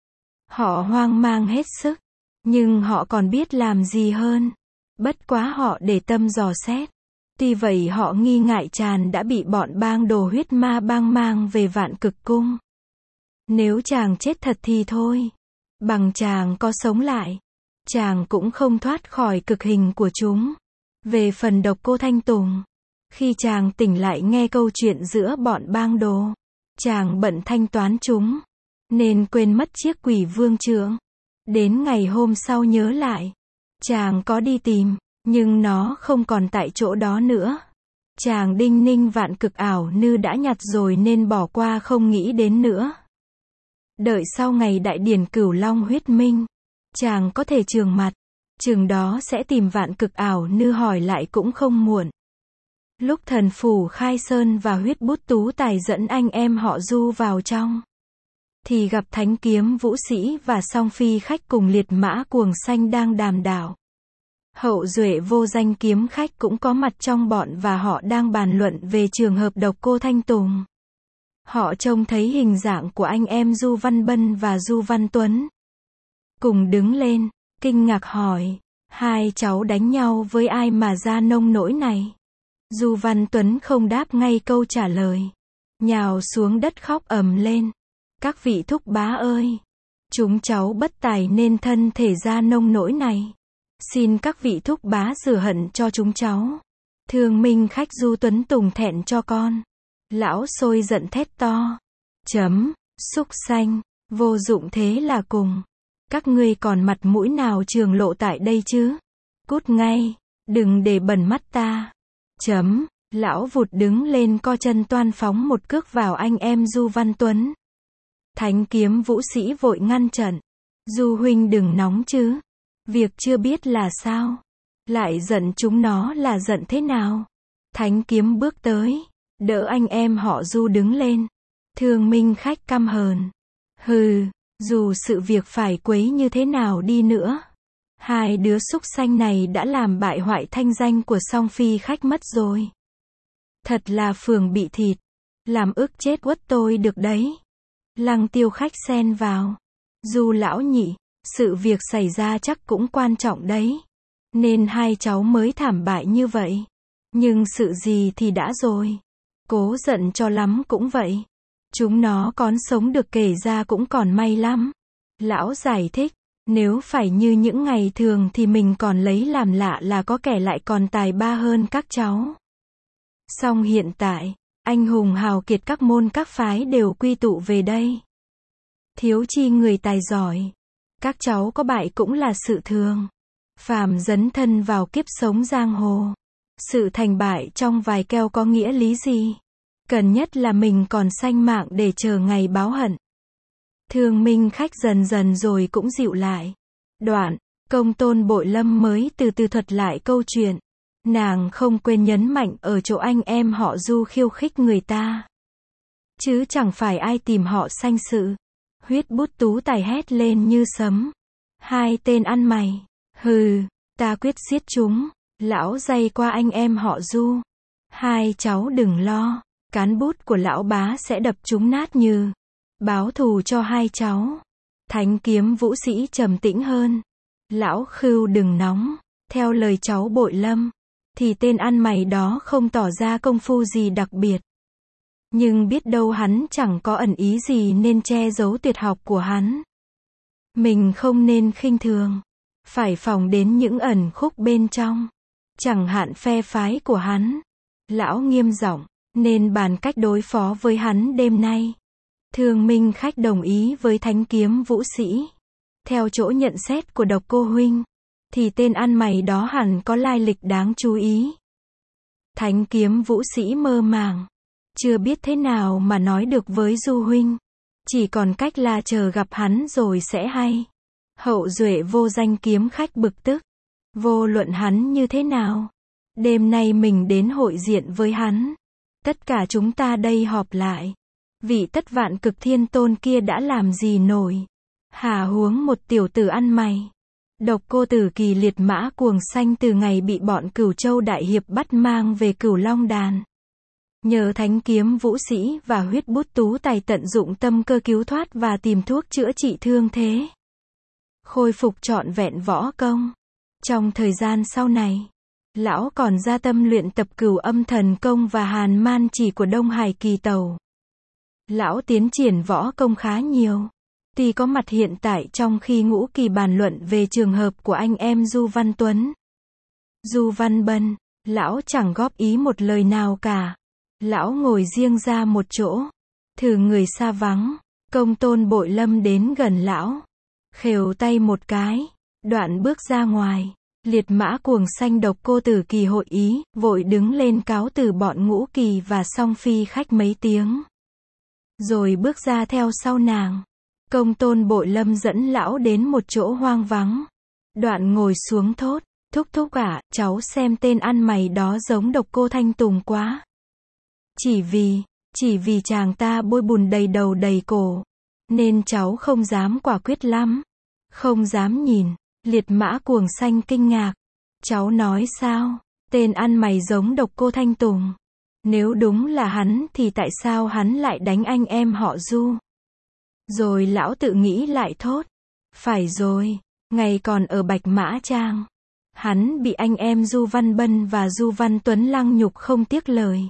Họ hoang mang hết sức. Nhưng họ còn biết làm gì hơn. Bất quá họ để tâm dò xét. Tuy vậy họ nghi ngại chàng đã bị bọn bang đồ huyết ma bang mang về Vạn Cực Cung. Nếu chàng chết thật thì thôi. Bằng chàng có sống lại, chàng cũng không thoát khỏi cực hình của chúng. Về phần Độc Cô Thanh Tùng, khi chàng tỉnh lại nghe câu chuyện giữa bọn bang đồ, chàng bận thanh toán chúng, nên quên mất chiếc quỷ vương trượng. Đến ngày hôm sau nhớ lại, chàng có đi tìm, nhưng nó không còn tại chỗ đó nữa. Chàng đinh ninh Vạn Cực ảo nữ đã nhặt rồi nên bỏ qua không nghĩ đến nữa. Đợi sau ngày đại điển Cửu Long huyết minh, chàng có thể trường mặt, chừng đó sẽ tìm Vạn Cực ảo nữ hỏi lại cũng không muộn. Lúc thần phủ Khai Sơn và Huyết Bút Tú Tài dẫn anh em họ Du vào trong, thì gặp Thánh Kiếm Vũ Sĩ và Song Phi Khách cùng Liệt Mã Cuồng Xanh đang đàm đạo. Hậu duệ Vô Danh Kiếm Khách cũng có mặt trong bọn và họ đang bàn luận về trường hợp Độc Cô Thanh Tùng. Họ trông thấy hình dạng của anh em Du Văn Bân và Du Văn Tuấn. Cùng đứng lên, kinh ngạc hỏi, hai cháu đánh nhau với ai mà ra nông nỗi này? Du Văn Tuấn không đáp ngay câu trả lời, nhào xuống đất khóc ầm lên. Các vị thúc bá ơi! Chúng cháu bất tài nên thân thể ra nông nỗi này. Xin các vị thúc bá rửa hận cho chúng cháu. Thương minh khách Du Tuấn Tùng thẹn cho con. Lão sôi giận thét to. Chấm, súc sanh, vô dụng thế là cùng. Các ngươi còn mặt mũi nào trường lộ tại đây chứ? Cút ngay, đừng để bẩn mắt ta. Chấm, lão vụt đứng lên co chân toan phóng một cước vào anh em Du Văn Tuấn. Thánh Kiếm Vũ Sĩ vội ngăn trận. Du huynh đừng nóng chứ. Việc chưa biết là sao? Lại giận chúng nó là giận thế nào? Thánh Kiếm bước tới, đỡ anh em họ Du đứng lên. Thương minh khách căm hờn. Hừ, dù sự việc phải quấy như thế nào đi nữa, hai đứa súc sanh này đã làm bại hoại thanh danh của Song Phi Khách mất rồi. Thật là phường bị thịt. Làm ức chết uất tôi được đấy. Lăng Tiêu Khách xen vào. Du lão nhị, sự việc xảy ra chắc cũng quan trọng đấy. Nên hai cháu mới thảm bại như vậy. Nhưng sự gì thì đã rồi. Cố giận cho lắm cũng vậy. Chúng nó còn sống được kể ra cũng còn may lắm. Lão giải thích, nếu phải như những ngày thường thì mình còn lấy làm lạ là có kẻ lại còn tài ba hơn các cháu. Song hiện tại, anh hùng hào kiệt các môn các phái đều quy tụ về đây. Thiếu chi người tài giỏi. Các cháu có bại cũng là sự thường. Phàm dấn thân vào kiếp sống giang hồ. Sự thành bại trong vài keo có nghĩa lý gì? Cần nhất là mình còn sanh mạng để chờ ngày báo hận. Thương minh khách dần dần rồi cũng dịu lại. Đoạn, Công Tôn Bội Lâm mới từ từ thuật lại câu chuyện. Nàng không quên nhấn mạnh ở chỗ anh em họ Du khiêu khích người ta. Chứ chẳng phải ai tìm họ sanh sự. Huyết Bút Tú Tài hét lên như sấm. Hai tên ăn mày. Hừ, ta quyết giết chúng. Lão dây qua anh em họ Du. Hai cháu đừng lo. Cán bút của lão bá sẽ đập chúng nát như. Báo thù cho hai cháu. Thánh kiếm vũ sĩ trầm tĩnh hơn. Lão Khưu đừng nóng. Theo lời cháu Bội Lâm. Thì tên ăn mày đó không tỏ ra công phu gì đặc biệt. Nhưng biết đâu hắn chẳng có ẩn ý gì nên che giấu tuyệt học của hắn. Mình không nên khinh thường. Phải phòng đến những ẩn khúc bên trong. Chẳng hạn phe phái của hắn. Lão nghiêm giọng, nên bàn cách đối phó với hắn đêm nay. Thương Minh Khách đồng ý với Thánh kiếm vũ sĩ. Theo chỗ nhận xét của Độc Cô huynh, thì tên ăn mày đó hẳn có lai lịch đáng chú ý. Thánh kiếm vũ sĩ mơ màng. Chưa biết thế nào mà nói được với Du huynh. Chỉ còn cách là chờ gặp hắn rồi sẽ hay. Hậu duệ Vô Danh kiếm khách bực tức. Vô luận hắn như thế nào. Đêm nay mình đến hội diện với hắn. Tất cả chúng ta đây họp lại. Vị Tất Vạn Cực Thiên Tôn kia đã làm gì nổi. Hà huống một tiểu tử ăn mày. Độc Cô Tử Kỳ liệt mã cuồng xanh từ ngày bị bọn Cửu Châu đại hiệp bắt mang về Cửu Long đàn. Nhờ Thánh kiếm vũ sĩ và Huyết Bút Tú Tài tận dụng tâm cơ cứu thoát và tìm thuốc chữa trị thương thế. Khôi phục trọn vẹn võ công. Trong thời gian sau này, lão còn ra tâm luyện tập Cửu Âm Thần Công và Hàn Man Chỉ của Đông Hải Kỳ Tẩu. Lão tiến triển võ công khá nhiều. Tuy có mặt hiện tại trong khi Ngũ Kỳ bàn luận về trường hợp của anh em Du Văn Tuấn. Du Văn Bân, lão chẳng góp ý một lời nào cả. Lão ngồi riêng ra một chỗ. Thử người xa vắng. Công Tôn Bội Lâm đến gần lão. Khều tay một cái. Đoạn bước ra ngoài. Liệt mã cuồng xanh Độc Cô Tử Kỳ hội ý, vội đứng lên cáo từ bọn Ngũ Kỳ và Song Phi khách mấy tiếng. Rồi bước ra theo sau nàng. Công Tôn Bội Lâm dẫn lão đến một chỗ hoang vắng. Đoạn ngồi xuống thốt, thúc thúc ạ, cháu xem tên ăn mày đó giống Độc Cô Thanh Tùng quá. Chỉ vì, chỉ vì chàng ta bôi bùn đầy đầu đầy cổ. Nên cháu không dám quả quyết lắm. Không dám nhìn. Liệt mã cuồng xanh kinh ngạc. Cháu nói sao? Tên ăn mày giống Độc Cô Thanh Tùng. Nếu đúng là hắn thì tại sao hắn lại đánh anh em họ Du? Rồi lão tự nghĩ lại thốt. Phải rồi, ngày còn ở Bạch Mã Trang. Hắn bị anh em Du Văn Bân và Du Văn Tuấn lăng nhục không tiếc lời.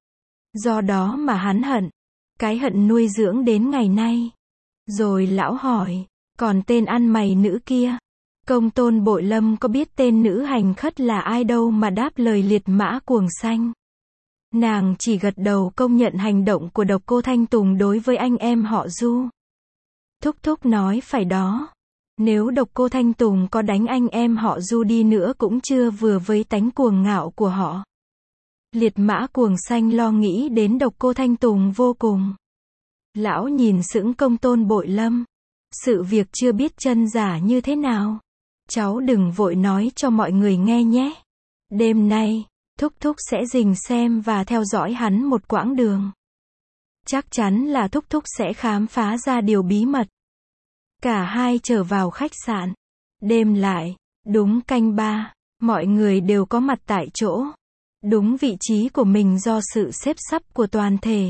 Do đó mà hắn hận. Cái hận nuôi dưỡng đến ngày nay. Rồi lão hỏi, còn tên ăn mày nữ kia? Công Tôn Bội Lâm có biết tên nữ hành khất là ai đâu mà đáp lời liệt mã cuồng xanh. Nàng chỉ gật đầu công nhận hành động của Độc Cô Thanh Tùng đối với anh em họ Du. Thúc thúc nói phải đó. Nếu Độc Cô Thanh Tùng có đánh anh em họ Du đi nữa cũng chưa vừa với tánh cuồng ngạo của họ. Liệt mã cuồng xanh lo nghĩ đến Độc Cô Thanh Tùng vô cùng. Lão nhìn sững Công Tôn Bội Lâm. Sự việc chưa biết chân giả như thế nào. Cháu đừng vội nói cho mọi người nghe nhé. Đêm nay, thúc thúc sẽ rình xem và theo dõi hắn một quãng đường. Chắc chắn là thúc thúc sẽ khám phá ra điều bí mật. Cả hai trở vào khách sạn. Đêm lại, đúng canh ba, mọi người đều có mặt tại chỗ. Đúng vị trí của mình do sự xếp sắp của toàn thể.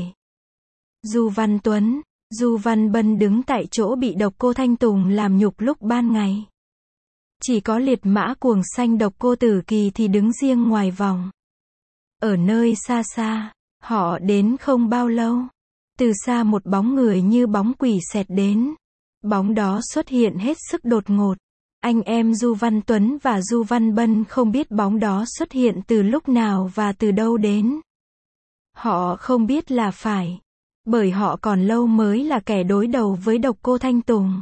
Du Văn Tuấn, Du Văn Bân đứng tại chỗ bị Độc Cô Thanh Tùng làm nhục lúc ban ngày. Chỉ có liệt mã cuồng xanh Độc Cô Tử Kỳ thì đứng riêng ngoài vòng. Ở nơi xa xa, họ đến không bao lâu. Từ xa một bóng người như bóng quỷ xẹt đến. Bóng đó xuất hiện hết sức đột ngột. Anh em Du Văn Tuấn và Du Văn Bân không biết bóng đó xuất hiện từ lúc nào và từ đâu đến. Họ không biết là phải. Bởi họ còn lâu mới là kẻ đối đầu với Độc Cô Thanh Tùng.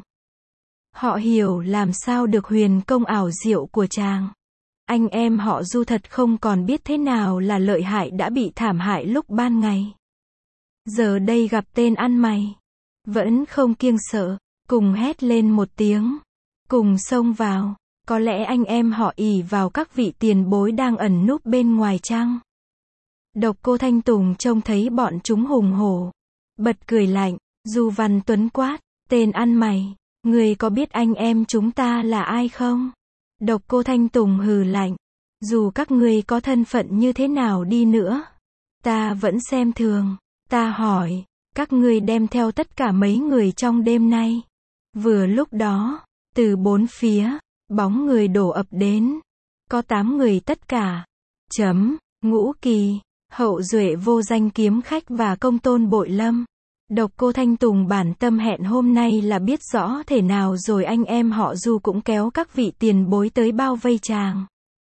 Họ hiểu làm sao được huyền công ảo diệu của chàng. Anh em họ Du thật không còn biết thế nào là lợi hại đã bị thảm hại lúc ban ngày. Giờ đây gặp tên ăn mày. Vẫn không kiêng sợ. Cùng hét lên một tiếng. Cùng xông vào. Có lẽ anh em họ ỷ vào các vị tiền bối đang ẩn núp bên ngoài chăng? Độc Cô Thanh Tùng trông thấy bọn chúng hùng hổ, bật cười lạnh. Du Văn Tuấn quát, tên ăn mày, người có biết anh em chúng ta là ai không? Độc Cô Thanh Tùng hừ lạnh, dù các ngươi có thân phận như thế nào đi nữa, ta vẫn xem thường. Ta hỏi, các ngươi đem theo tất cả mấy người trong đêm nay? Vừa lúc đó, từ bốn phía, bóng người đổ ập đến. Có tám người tất cả. Chấm, Ngũ Kỳ, Hậu Duệ Vô Danh Kiếm Khách và Công Tôn Bội Lâm. Độc Cô Thanh Tùng bản tâm hẹn hôm nay là biết rõ thể nào rồi anh em họ Du cũng kéo các vị tiền bối tới bao vây chàng.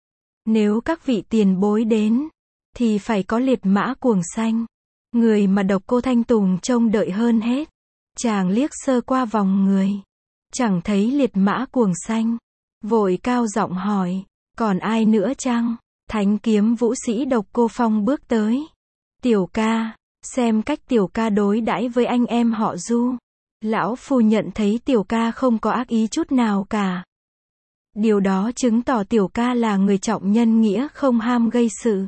Nếu các vị tiền bối đến, thì phải có liệt mã cuồng xanh. Người mà Độc Cô Thanh Tùng trông đợi hơn hết. Chàng liếc sơ qua vòng người, chẳng thấy liệt mã cuồng xanh. Vội cao giọng hỏi, còn ai nữa chăng? Thánh kiếm vũ sĩ Độc Cô Phong bước tới. Tiểu ca, xem cách tiểu ca đối đãi với anh em họ Du. Lão phu nhận thấy tiểu ca không có ác ý chút nào cả. Điều đó chứng tỏ tiểu ca là người trọng nhân nghĩa không ham gây sự.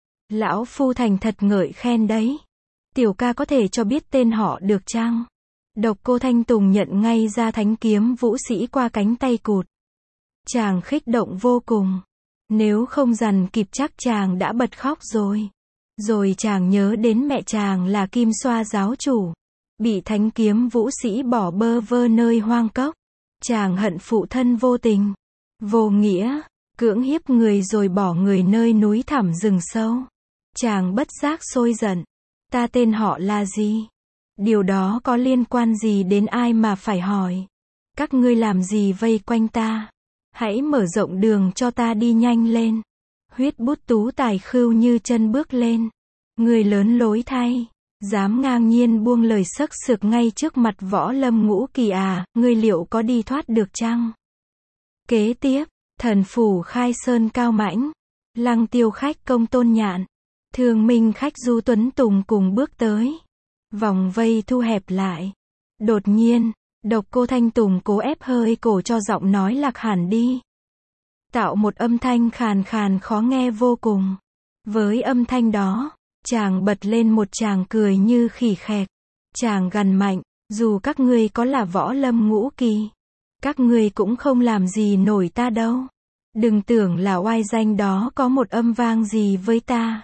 Lão phu thành thật ngợi khen đấy. Tiểu ca có thể cho biết tên họ được chăng? Độc Cô Thanh Tùng nhận ngay ra thánh kiếm vũ sĩ qua cánh tay cụt. Chàng khích động vô cùng. Nếu không dằn kịp chắc chàng đã bật khóc rồi. Rồi chàng nhớ đến mẹ chàng là Kim Xoa giáo chủ, bị thánh kiếm vũ sĩ bỏ bơ vơ nơi hoang cốc. Chàng hận phụ thân vô tình, vô nghĩa, cưỡng hiếp người rồi bỏ người nơi núi thẳm rừng sâu. Chàng bất giác sôi giận. Ta tên họ là gì? Điều đó có liên quan gì đến ai mà phải hỏi? Các ngươi làm gì vây quanh ta? Hãy mở rộng đường cho ta đi nhanh lên. Huyết Bút Tú Tài khưu như chân bước lên. Người lớn lối thay, dám ngang nhiên buông lời sấc sược ngay trước mặt Võ Lâm Ngũ Kỳ à, ngươi liệu có đi thoát được chăng? Kế tiếp, Thần Phủ Khai Sơn Cao Mãnh, Lăng Tiêu Khách Công Tôn Nhạn, Thương Minh Khách Du Tuấn Tùng cùng bước tới. Vòng vây thu hẹp lại. Đột nhiên, Độc Cô Thanh Tùng cố ép hơi cổ cho giọng nói lạc hẳn đi, tạo một âm thanh khàn khàn khó nghe vô cùng. Với âm thanh đó, chàng bật lên một tràng cười như khỉ khẹt. Chàng gằn mạnh, dù các ngươi có là Võ Lâm Ngũ Kỳ, các ngươi cũng không làm gì nổi ta đâu. Đừng tưởng là oai danh đó có một âm vang gì với ta.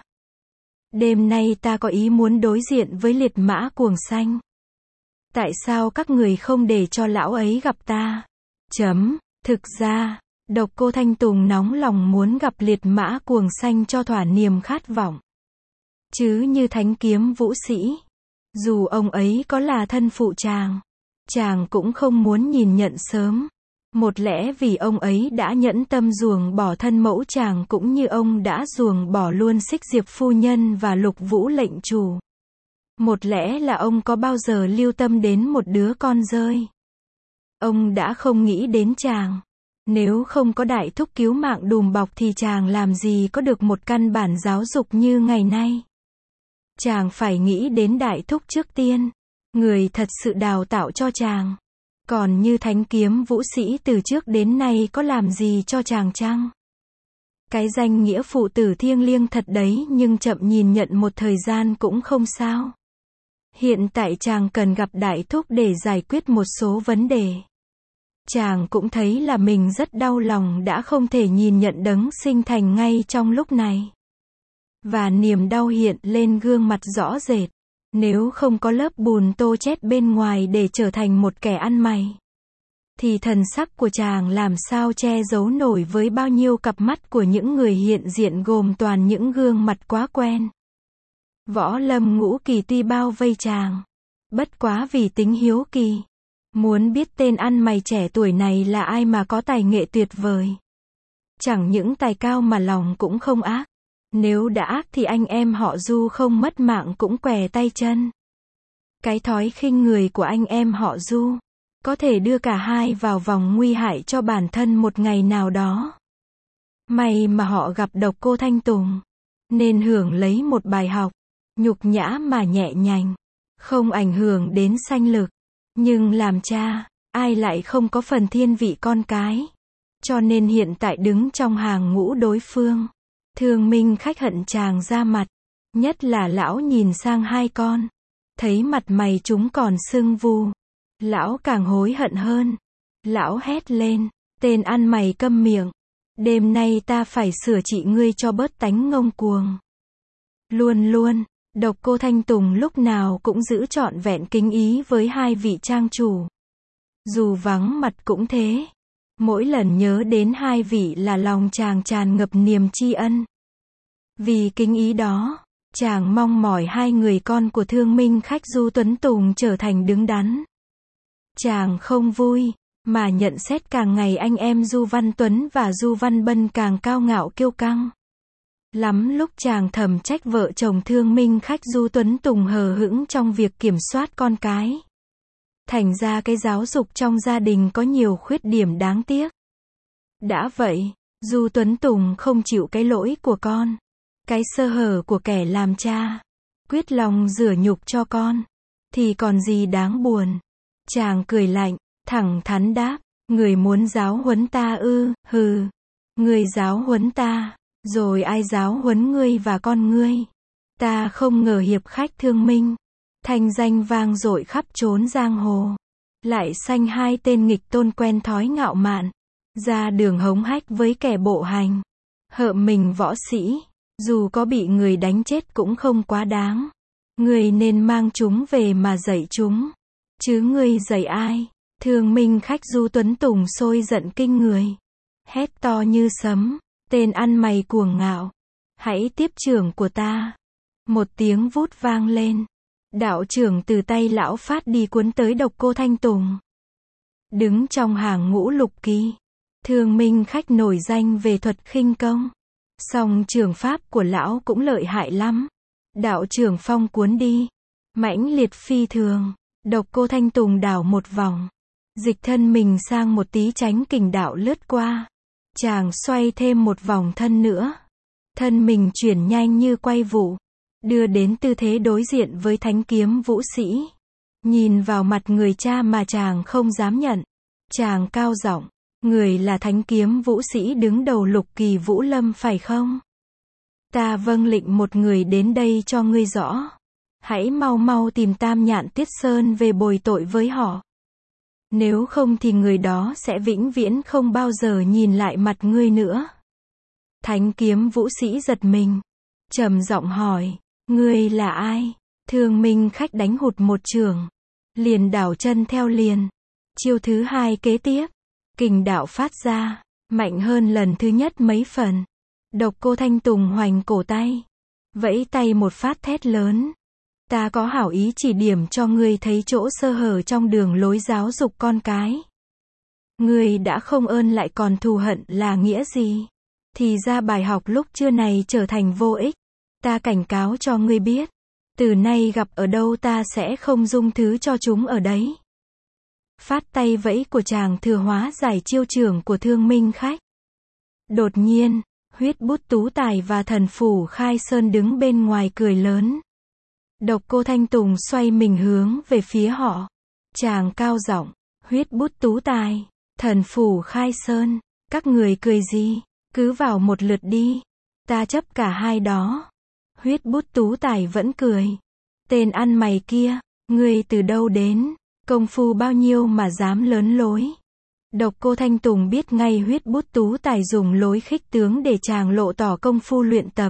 Đêm nay ta có ý muốn đối diện với liệt mã cuồng xanh. Tại sao các người không để cho lão ấy gặp ta? Chấm, thực ra, Độc Cô Thanh Tùng nóng lòng muốn gặp liệt mã cuồng xanh cho thỏa niềm khát vọng. Chứ như thánh kiếm vũ sĩ, dù ông ấy có là thân phụ chàng, chàng cũng không muốn nhìn nhận sớm. Một lẽ vì ông ấy đã nhẫn tâm ruồng bỏ thân mẫu chàng cũng như ông đã ruồng bỏ luôn Xích Diệp phu nhân và Lục Vũ lệnh chủ. Một lẽ là ông có bao giờ lưu tâm đến một đứa con rơi. Ông đã không nghĩ đến chàng. Nếu không có đại thúc cứu mạng đùm bọc thì chàng làm gì có được một căn bản giáo dục như ngày nay. Chàng phải nghĩ đến đại thúc trước tiên, người thật sự đào tạo cho chàng. Còn như thánh kiếm vũ sĩ từ trước đến nay có làm gì cho chàng chăng? Cái danh nghĩa phụ tử thiêng liêng thật đấy, nhưng chậm nhìn nhận một thời gian cũng không sao. Hiện tại chàng cần gặp đại thúc để giải quyết một số vấn đề. Chàng cũng thấy là mình rất đau lòng đã không thể nhìn nhận đấng sinh thành ngay trong lúc này. Và niềm đau hiện lên gương mặt rõ rệt. Nếu không có lớp bùn tô chết bên ngoài để trở thành một kẻ ăn mày, thì thần sắc của chàng làm sao che giấu nổi với bao nhiêu cặp mắt của những người hiện diện gồm toàn những gương mặt quá quen. Võ Lâm Ngũ Kỳ tuy bao vây chàng, bất quá vì tính hiếu kỳ, muốn biết tên ăn mày trẻ tuổi này là ai mà có tài nghệ tuyệt vời. Chẳng những tài cao mà lòng cũng không ác. Nếu đã ác thì anh em họ Du không mất mạng cũng què tay chân. Cái thói khinh người của anh em họ Du có thể đưa cả hai vào vòng nguy hại cho bản thân một ngày nào đó. May mà họ gặp Độc Cô Thanh Tùng, nên hưởng lấy một bài học, nhục nhã mà nhẹ nhàng, không ảnh hưởng đến sanh lực. Nhưng làm cha, ai lại không có phần thiên vị con cái. cho nên hiện tại đứng trong hàng ngũ đối phương. Thương Minh Khách hận chàng ra mặt, nhất là lão nhìn sang hai con, thấy mặt mày chúng còn sưng vù, lão càng hối hận hơn. Lão hét lên, tên ăn mày câm miệng, đêm nay ta phải sửa trị ngươi cho bớt tánh ngông cuồng. Luôn luôn, Độc Cô Thanh Tùng lúc nào cũng giữ trọn vẹn kính ý với hai vị trang chủ. Dù vắng mặt cũng thế. Mỗi lần nhớ đến hai vị là lòng chàng tràn ngập niềm tri ân. Vì kính ý đó, chàng mong mỏi hai người con của Thương Minh Khách Du Tuấn Tùng trở thành đứng đắn. Chàng không vui, mà nhận xét càng ngày anh em Du Văn Tuấn và Du Văn Bân càng cao ngạo kiêu căng. Lắm lúc chàng thầm trách vợ chồng Thương Minh Khách Du Tuấn Tùng hờ hững trong việc kiểm soát con cái. Thành ra cái giáo dục trong gia đình có nhiều khuyết điểm đáng tiếc. Đã vậy, Du Tuấn Tùng không chịu cái lỗi của con, cái sơ hở của kẻ làm cha, quyết lòng rửa nhục cho con, thì còn gì đáng buồn. Chàng cười lạnh, thẳng thắn đáp, người muốn giáo huấn ta ư, hừ, người giáo huấn ta, rồi ai giáo huấn ngươi và con ngươi. Ta không ngờ hiệp khách Thương Minh, thanh danh vang dội khắp chốn giang hồ, lại sanh hai tên nghịch tôn quen thói ngạo mạn, ra đường hống hách với kẻ bộ hành, hợm mình võ sĩ, dù có bị người đánh chết cũng không quá đáng. Ngươi nên mang chúng về mà dạy chúng, chứ ngươi dạy ai? Thương Minh Khách Du Tuấn Tùng sôi giận kinh người, hét to như sấm, tên ăn mày cuồng ngạo, hãy tiếp trưởng của ta. Một tiếng vút vang lên, đạo trưởng từ tay lão phát đi cuốn tới Độc Cô Thanh Tùng. Đứng trong hàng ngũ lục kỳ, Thương Minh Khách nổi danh về thuật khinh công, song trường pháp của lão cũng lợi hại lắm. Đạo trưởng phong cuốn đi, mãnh liệt phi thường. Độc Cô Thanh Tùng đảo một vòng, dịch thân mình sang một tí tránh kình đạo lướt qua. Chàng xoay thêm một vòng thân nữa, thân mình chuyển nhanh như quay vụ, đưa đến tư thế đối diện với thánh kiếm vũ sĩ. Nhìn vào mặt người cha mà chàng không dám nhận, chàng cao giọng, người là thánh kiếm vũ sĩ đứng đầu lục kỳ Vũ Lâm phải không? Ta vâng lệnh một người đến đây cho ngươi rõ. Hãy mau mau tìm Tam Nhạn Tiết Sơn về bồi tội với họ. Nếu không thì người đó sẽ vĩnh viễn không bao giờ nhìn lại mặt ngươi nữa. Thánh kiếm vũ sĩ giật mình, trầm giọng hỏi, ngươi là ai? Thương Minh Khách đánh hụt một chưởng, liền đảo chân theo liền. Chiêu thứ hai kế tiếp, kình đạo phát ra, mạnh hơn lần thứ nhất mấy phần. Độc Cô Thanh Tùng hoành cổ tay, vẫy tay một phát thét lớn. Ta có hảo ý chỉ điểm cho ngươi thấy chỗ sơ hở trong đường lối giáo dục con cái. Ngươi đã không ơn lại còn thù hận là nghĩa gì? Thì ra bài học lúc trưa này trở thành vô ích. Ta cảnh cáo cho ngươi biết, từ nay gặp ở đâu ta sẽ không dung thứ cho chúng ở đấy. Phát tay vẫy của chàng thừa hóa giải chiêu trưởng của Thương Minh Khách. Đột nhiên, Huyết Bút Tú Tài và Thần Phủ Khai Sơn đứng bên ngoài cười lớn. Độc Cô Thanh Tùng xoay mình hướng về phía họ. Chàng cao giọng, Huyết Bút Tú Tài, Thần Phủ Khai Sơn, các người cười gì? Cứ vào một lượt đi, ta chấp cả hai đó. Huyết Bút Tú Tài vẫn cười. Tên ăn mày kia, ngươi từ đâu đến? Công phu bao nhiêu mà dám lớn lối? Độc Cô Thanh Tùng biết ngay Huyết Bút Tú Tài dùng lối khích tướng để chàng lộ tỏ công phu luyện tập.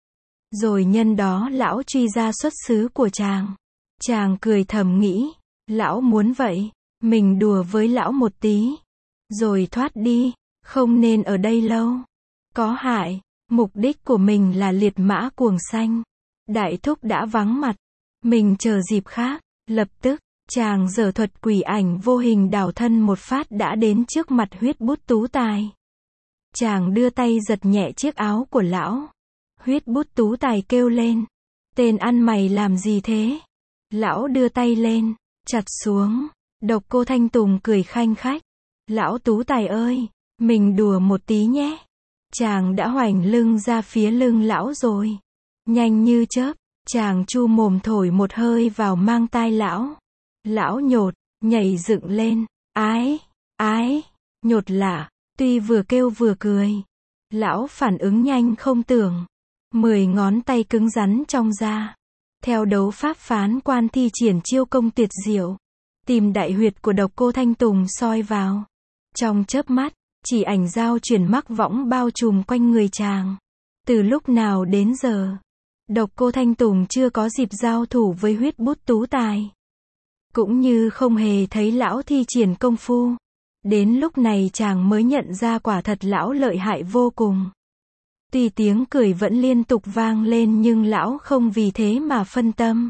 Rồi nhân đó lão truy ra xuất xứ của chàng. Chàng cười thầm nghĩ, lão muốn vậy, mình đùa với lão một tí, rồi thoát đi, không nên ở đây lâu. Có hại, mục đích của mình là liệt mã cuồng xanh. Đại thúc đã vắng mặt, mình chờ dịp khác. Lập tức, chàng giở thuật quỷ ảnh vô hình đảo thân một phát đã đến trước mặt Huyết Bút Tú Tài. Chàng đưa tay giật nhẹ chiếc áo của lão. Huyết Bút Tú Tài kêu lên, tên ăn mày làm gì thế? Lão đưa tay lên, chặt xuống. Độc Cô Thanh Tùng cười khanh khách, lão Tú Tài ơi, mình đùa một tí nhé. Chàng đã hoành lưng ra phía lưng lão rồi. Nhanh như chớp, chàng chu mồm thổi một hơi vào mang tai lão. Lão nhột, nhảy dựng lên, ái, ái, nhột lạ, Tuy vừa kêu vừa cười. Lão phản ứng nhanh không tưởng. Mười ngón tay cứng rắn trong da. Theo đấu pháp phán quan thi triển chiêu công tuyệt diệu. Tìm đại huyệt của Độc Cô Thanh Tùng soi vào. Trong chớp mắt, chỉ ảnh dao chuyển mắc võng bao trùm quanh người chàng. Từ lúc nào đến giờ, Độc Cô Thanh Tùng chưa có dịp giao thủ với Huyết Bút Tú Tài. Cũng như không hề thấy lão thi triển công phu. Đến lúc này chàng mới nhận ra quả thật lão lợi hại vô cùng. Tuy tiếng cười vẫn liên tục vang lên nhưng lão không vì thế mà phân tâm.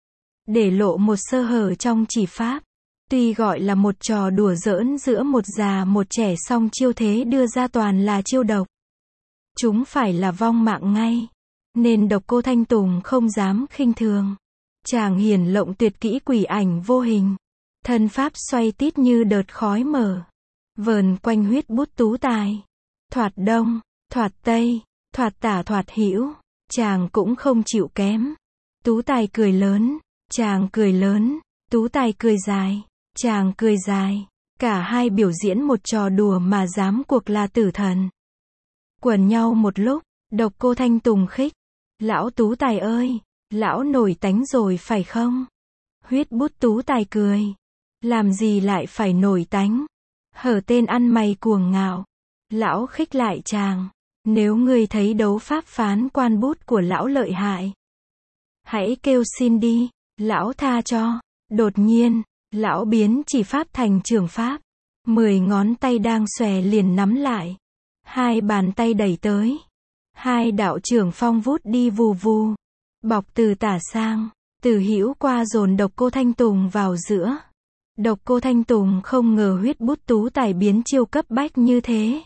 Để lộ một sơ hở trong chỉ pháp. Tuy gọi là một trò đùa giỡn giữa một già một trẻ song chiêu thế đưa ra toàn là chiêu độc. Chúng phải là vong mạng ngay. Nên Độc Cô Thanh Tùng không dám khinh thường. Chàng hiển lộng tuyệt kỹ quỷ ảnh vô hình. Thân pháp xoay tít như đợt khói mở. Vờn quanh Huyết Bút Tú Tài. Thoạt đông, thoạt tây, thoạt tả thoạt hữu. Chàng cũng không chịu kém. Tú Tài cười lớn. Chàng cười lớn. Tú Tài cười dài. Chàng cười dài. Cả hai biểu diễn một trò đùa mà dám cuộc là tử thần. Quần nhau một lúc, Độc Cô Thanh Tùng khích. Lão Tú Tài ơi, lão nổi tánh rồi phải không? Huyết Bút Tú Tài cười. Làm gì lại phải nổi tánh? Hở tên ăn mày cuồng ngạo. Lão khích lại chàng. Nếu ngươi thấy đấu pháp phán quan bút của lão lợi hại, hãy kêu xin đi, lão tha cho. Đột nhiên, lão biến chỉ pháp thành trường pháp. Mười ngón tay đang xòe liền nắm lại. Hai bàn tay đẩy tới. Hai đạo trưởng phong vút đi vù vù. Bọc từ tả sang, từ hữu qua dồn Độc Cô Thanh Tùng vào giữa. Độc Cô Thanh Tùng không ngờ Huyết Bút Tú Tài biến chiêu cấp bách như thế.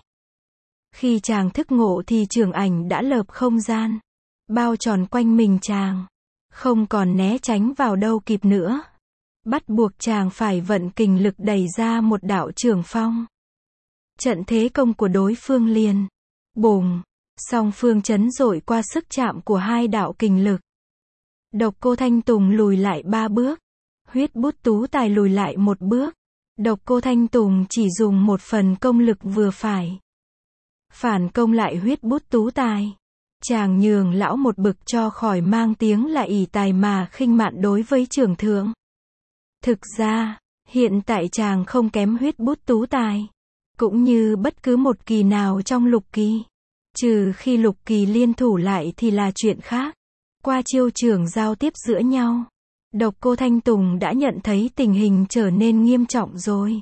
Khi chàng thức ngộ thì trường ảnh đã lợp không gian. Bao tròn quanh mình chàng. Không còn né tránh vào đâu kịp nữa. Bắt buộc chàng phải vận kình lực đẩy ra một đạo trường phong. Trận thế công của đối phương liền. Bùng. Song phương chấn dội qua sức chạm của hai đạo kình lực. Độc Cô Thanh Tùng lùi lại ba bước. Huyết Bút Tú Tài lùi lại một bước. Độc Cô Thanh Tùng chỉ dùng một phần công lực vừa phải. Phản công lại Huyết Bút Tú Tài. Chàng nhường lão một bực cho khỏi mang tiếng là ỷ tài mà khinh mạn đối với trưởng thượng. Thực ra, hiện tại chàng không kém Huyết Bút Tú Tài. Cũng như bất cứ một kỳ nào trong lục kỳ. Trừ khi lục kỳ liên thủ lại thì là chuyện khác. Qua chiêu trưởng giao tiếp giữa nhau, Độc Cô Thanh Tùng đã nhận thấy tình hình trở nên nghiêm trọng rồi.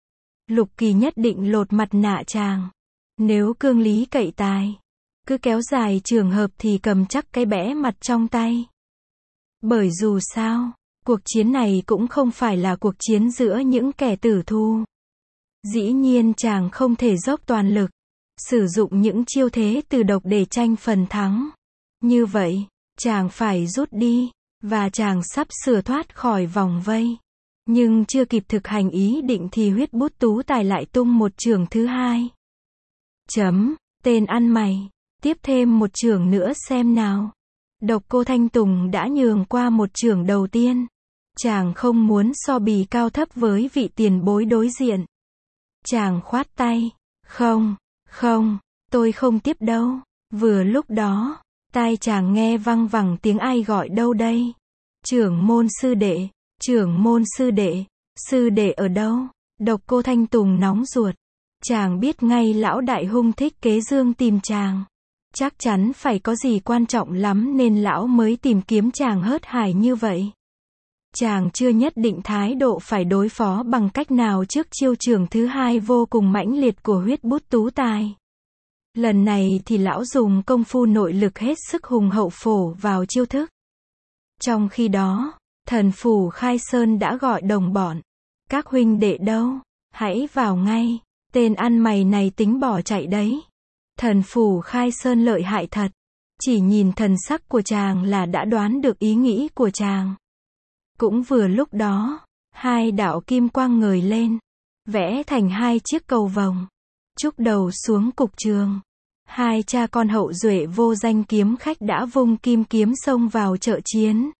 Lục kỳ nhất định lột mặt nạ chàng. Nếu cương lý cậy tài, cứ kéo dài trường hợp thì cầm chắc cái bẽ mặt trong tay. Bởi dù sao, cuộc chiến này cũng không phải là cuộc chiến giữa những kẻ tử thù. Dĩ nhiên chàng không thể dốc toàn lực, sử dụng những chiêu thế từ độc để tranh phần thắng. Như vậy, chàng phải rút đi, và chàng sắp sửa thoát khỏi vòng vây. Nhưng chưa kịp thực hành ý định thì Huyết Bút Tú Tài lại tung một chưởng thứ hai. Chấm, tên ăn mày, tiếp thêm một chưởng nữa xem nào. Độc Cô Thanh Tùng đã nhường qua một chưởng đầu tiên. Chàng không muốn so bì cao thấp với vị tiền bối đối diện. Chàng khoát tay. Không, không, tôi không tiếp đâu. Vừa lúc đó, tai chàng nghe văng vẳng tiếng ai gọi đâu đây. Trưởng môn sư đệ, trưởng môn sư đệ, sư đệ ở đâu? Độc Cô Thanh Tùng nóng ruột. Chàng biết ngay lão đại hung thích kế dương tìm chàng. Chắc chắn phải có gì quan trọng lắm nên lão mới tìm kiếm chàng hớt hải như vậy. Chàng chưa nhất định thái độ phải đối phó bằng cách nào trước chiêu trường thứ hai vô cùng mãnh liệt của Huyết Bút Tú Tài. Lần này thì lão dùng công phu nội lực hết sức hùng hậu phổ vào chiêu thức. Trong khi đó, thần phủ Khai Sơn đã gọi đồng bọn. Các huynh đệ đâu? Hãy vào ngay. Tên ăn mày này tính bỏ chạy đấy. Thần phủ Khai Sơn lợi hại thật. Chỉ nhìn thần sắc của chàng là đã đoán được ý nghĩ của chàng. Cũng vừa lúc đó, hai đạo kim quang ngời lên, vẽ thành hai chiếc cầu vồng, trúc đầu xuống cục trường. Hai cha con hậu duệ vô danh kiếm khách đã vung kim kiếm xông vào trợ chiến.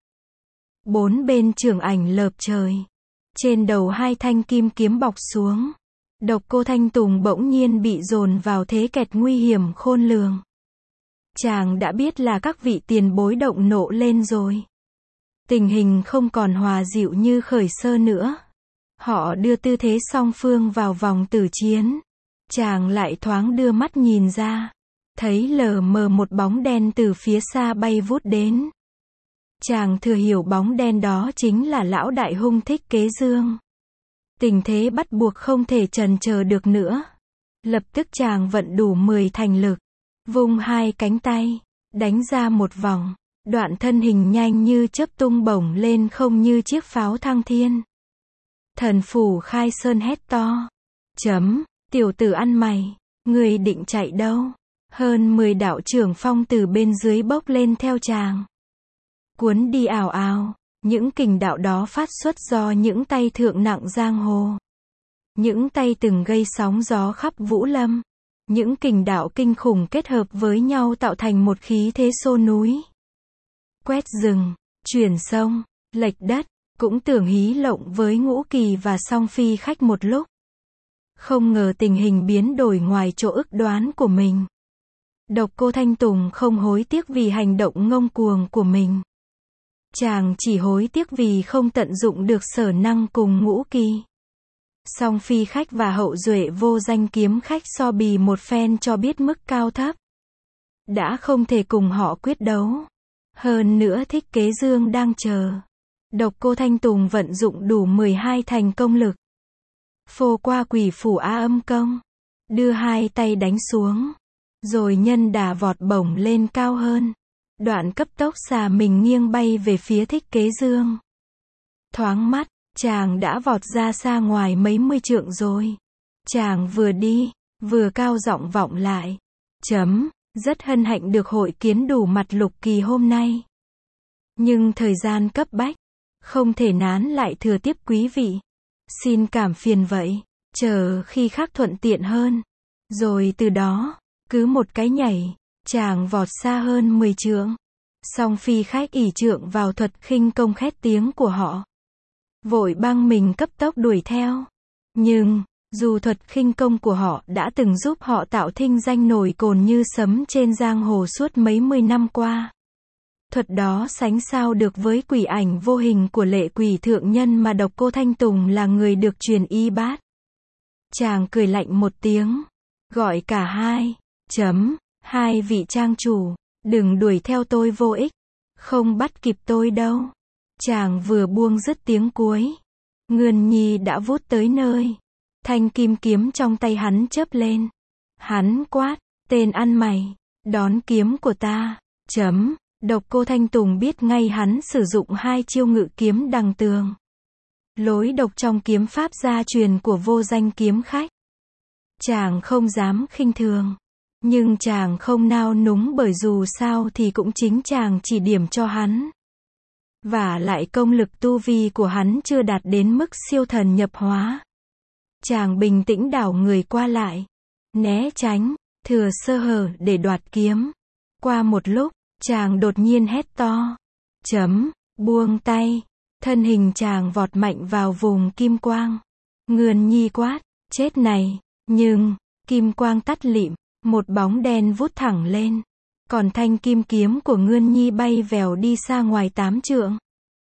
Bốn bên trường ảnh lợp trời. Trên đầu hai thanh kim kiếm bọc xuống. Độc Cô Thanh Tùng bỗng nhiên bị dồn vào thế kẹt nguy hiểm khôn lường. Chàng đã biết là các vị tiền bối động nộ lên rồi. Tình hình không còn hòa dịu như khởi sơ nữa. Họ đưa tư thế song phương vào vòng tử chiến. Chàng lại thoáng đưa mắt nhìn ra. Thấy lờ mờ một bóng đen từ phía xa bay vút đến. Chàng thừa hiểu bóng đen đó chính là lão đại hung Thích Kế Dương. Tình thế bắt buộc không thể chần chờ được nữa. Lập tức chàng vận đủ mười thành lực. Vung hai cánh tay. Đánh ra một vòng. Đoạn thân hình nhanh như chớp tung bổng lên không như chiếc pháo thăng thiên. Thần phủ khai sơn hét to. Chấm, tiểu tử ăn mày. Người định chạy đâu? Hơn mười đạo trưởng phong từ bên dưới bốc lên theo chàng. Cuốn đi ào ào. Những kình đạo đó phát xuất do những tay thượng nặng giang hồ. Những tay từng gây sóng gió khắp Vũ Lâm. Những kình đạo kinh khủng kết hợp với nhau tạo thành một khí thế xô núi. Quét rừng, chuyển sông, lệch đất, cũng tưởng hí lộng với Ngũ Kỳ và Song Phi Khách một lúc. Không ngờ tình hình biến đổi ngoài chỗ ức đoán của mình. Độc Cô Thanh Tùng không hối tiếc vì hành động ngông cuồng của mình. Chàng chỉ hối tiếc vì không tận dụng được sở năng cùng Ngũ Kỳ. Song Phi Khách và hậu duệ Vô Danh Kiếm Khách so bì một phen cho biết mức cao thấp. Đã không thể cùng họ quyết đấu. Hơn nữa Thích Kế Dương đang chờ. Độc Cô Thanh Tùng vận dụng đủ mười hai thành công lực. Phô qua quỷ phủ A Âm Công. Đưa hai tay đánh xuống. Rồi nhân đà vọt bổng lên cao hơn. Đoạn cấp tốc xà mình nghiêng bay về phía Thích Kế Dương. Thoáng mắt, chàng đã vọt ra xa ngoài mấy mươi trượng rồi. Chàng vừa đi, vừa cao giọng vọng lại. Chấm, rất hân hạnh được hội kiến đủ mặt Lục Kỳ hôm nay. Nhưng thời gian cấp bách, không thể nán lại thừa tiếp quý vị. Xin cảm phiền vậy, chờ khi khác thuận tiện hơn. Rồi từ đó, cứ một cái nhảy, chàng vọt xa hơn mười trượng. Song Phi Khách ỷ trượng vào thuật khinh công khét tiếng của họ. Vội băng mình cấp tốc đuổi theo. Nhưng, dù thuật khinh công của họ đã từng giúp họ tạo thinh danh nổi cồn như sấm trên giang hồ suốt mấy mươi năm qua. Thuật đó sánh sao được với quỷ ảnh vô hình của lệ quỷ thượng nhân mà Độc Cô Thanh Tùng là người được truyền y bát. Chàng cười lạnh một tiếng. Gọi cả hai. Chấm. Hai vị trang chủ. Đừng đuổi theo tôi vô ích. Không bắt kịp tôi đâu. Chàng vừa buông dứt tiếng cuối. Ngươn Nhi đã vút tới nơi. Thanh kim kiếm trong tay hắn chớp lên. Hắn quát. Tên ăn mày. Đón kiếm của ta. Chấm. Độc Cô Thanh Tùng biết ngay hắn sử dụng hai chiêu ngự kiếm đằng tường. Lối độc trong kiếm pháp gia truyền của Vô Danh Kiếm Khách. Chàng không dám khinh thường. Nhưng chàng không nao núng bởi dù sao thì cũng chính chàng chỉ điểm cho hắn. Và lại công lực tu vi của hắn chưa đạt đến mức siêu thần nhập hóa. Chàng bình tĩnh đảo người qua lại. Né tránh, thừa sơ hở để đoạt kiếm. Qua một lúc, chàng đột nhiên hét to. Chấm, buông tay. Thân hình chàng vọt mạnh vào vùng kim quang. Ngươn Nhi quát, chết này. Nhưng, kim quang tắt lịm, một bóng đen vút thẳng lên. Còn thanh kim kiếm của Ngươn Nhi bay vèo đi xa ngoài tám trượng.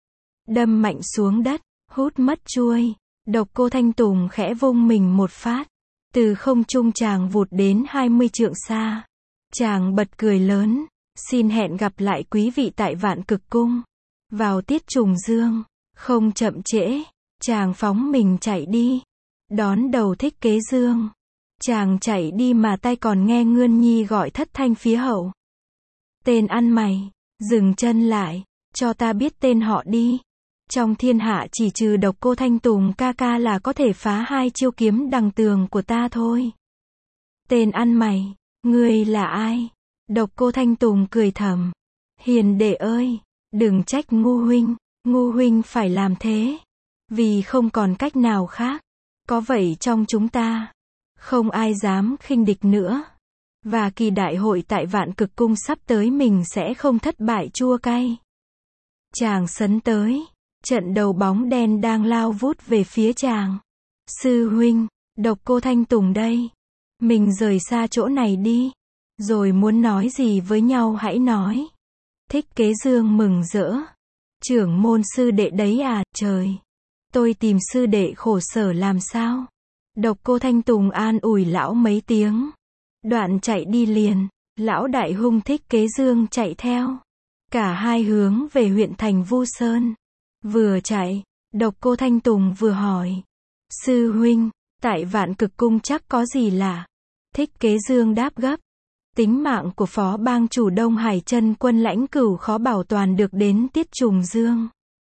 Đâm mạnh xuống đất, hút mất chuôi. Độc Cô Thanh Tùng khẽ vung mình một phát. Từ không trung chàng vụt đến hai mươi trượng xa. Chàng bật cười lớn. Xin hẹn gặp lại quý vị tại Vạn Cực Cung. Vào tiết trùng dương. Không chậm trễ. Chàng phóng mình chạy đi. Đón đầu Thích Kế Dương. Chàng chạy đi mà tay còn nghe Ngươn Nhi gọi thất thanh phía hậu. Tên ăn mày. Dừng chân lại. Cho ta biết tên họ đi. Trong thiên hạ chỉ trừ Độc Cô Thanh Tùng ca ca là có thể phá hai chiêu kiếm đằng tường của ta thôi. Tên ăn mày. Ngươi là ai? Độc Cô Thanh Tùng cười thầm. Hiền đệ ơi, đừng trách Ngu huynh, Ngu huynh phải làm thế. Vì không còn cách nào khác. Có vậy trong chúng ta, không ai dám khinh địch nữa. Và kỳ đại hội tại Vạn Cực Cung sắp tới mình sẽ không thất bại chua cay. Chàng sấn tới, trận đầu bóng đen đang lao vút về phía chàng. Sư huynh, Độc Cô Thanh Tùng đây. Mình rời xa chỗ này đi. Rồi muốn nói gì với nhau hãy nói. Thích Kế Dương mừng rỡ. Trưởng môn sư đệ đấy à, trời. Tôi tìm sư đệ khổ sở làm sao? Độc Cô Thanh Tùng an ủi lão mấy tiếng. Đoạn chạy đi liền. Lão đại hung Thích Kế Dương chạy theo. Cả hai hướng về huyện thành Vu Sơn. Vừa chạy, Độc Cô Thanh Tùng vừa hỏi. Sư huynh, tại Vạn Cực Cung chắc có gì lạ? Thích Kế Dương đáp gấp. Tính mạng của phó bang chủ Đông Hải Chân Quân Lãnh Cửu khó bảo toàn được đến Tiết Trùng Dương.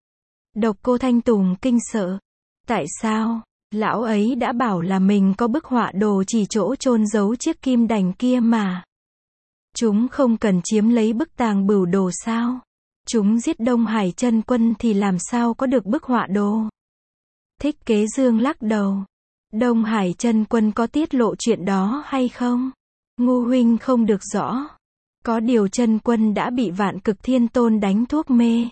Độc Cô Thanh Tùng kinh sợ. Tại sao? Lão ấy đã bảo là mình có bức họa đồ chỉ chỗ chôn giấu chiếc kim đành kia mà. Chúng không cần chiếm lấy bức tàng bửu đồ sao? Chúng giết Đông Hải Chân Quân thì làm sao có được bức họa đồ? Thích Kế Dương lắc đầu. Đông Hải Chân Quân có tiết lộ chuyện đó hay không? Ngô huynh không được rõ. Có điều Chân Quân đã bị Vạn Cực Thiên Tôn đánh thuốc mê.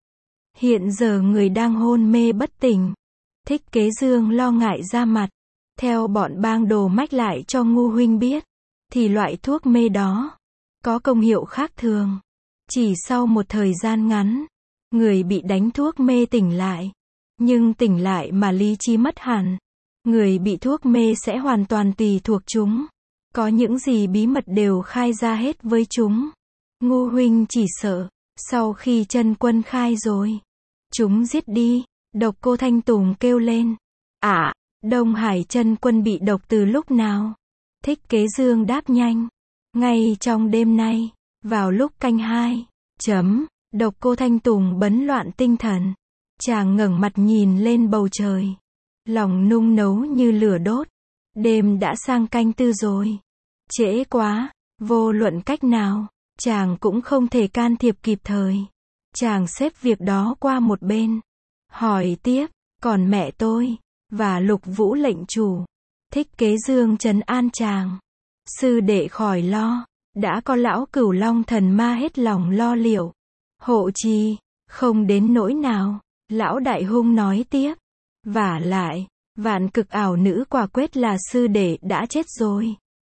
Hiện giờ người đang hôn mê bất tỉnh. Thích Kế Dương lo ngại ra mặt. Theo bọn bang đồ mách lại cho Ngô huynh biết. Thì loại thuốc mê đó có công hiệu khác thường. Chỉ sau một thời gian ngắn, người bị đánh thuốc mê tỉnh lại. Nhưng tỉnh lại mà lý trí mất hẳn. Người bị thuốc mê sẽ hoàn toàn tùy thuộc chúng. Có những gì bí mật đều khai ra hết với chúng. Ngô huynh chỉ sợ, sau khi Chân Quân khai rồi, chúng giết đi. Độc Cô Thanh Tùng kêu lên. À, Đông Hải Chân Quân bị độc từ lúc nào? Thích Kế Dương đáp nhanh. Ngay trong đêm nay, vào lúc canh hai. Chấm. Độc Cô Thanh Tùng bấn loạn tinh thần. Chàng ngẩng mặt nhìn lên bầu trời. Lòng nung nấu như lửa đốt. Đêm đã sang canh tư rồi. Trễ quá, vô luận cách nào, chàng cũng không thể can thiệp kịp thời. Chàng xếp việc đó qua một bên. Hỏi tiếp, còn mẹ tôi, và Lục Vũ lệnh chủ. Thích Kế Dương trấn an chàng. Sư đệ khỏi lo, đã có lão Cửu Long thần ma hết lòng lo liệu. Hộ trì, không đến nỗi nào. Lão đại hung nói tiếp. Vả lại, Vạn Cực ảo nữ quả quyết là sư đệ đã chết rồi.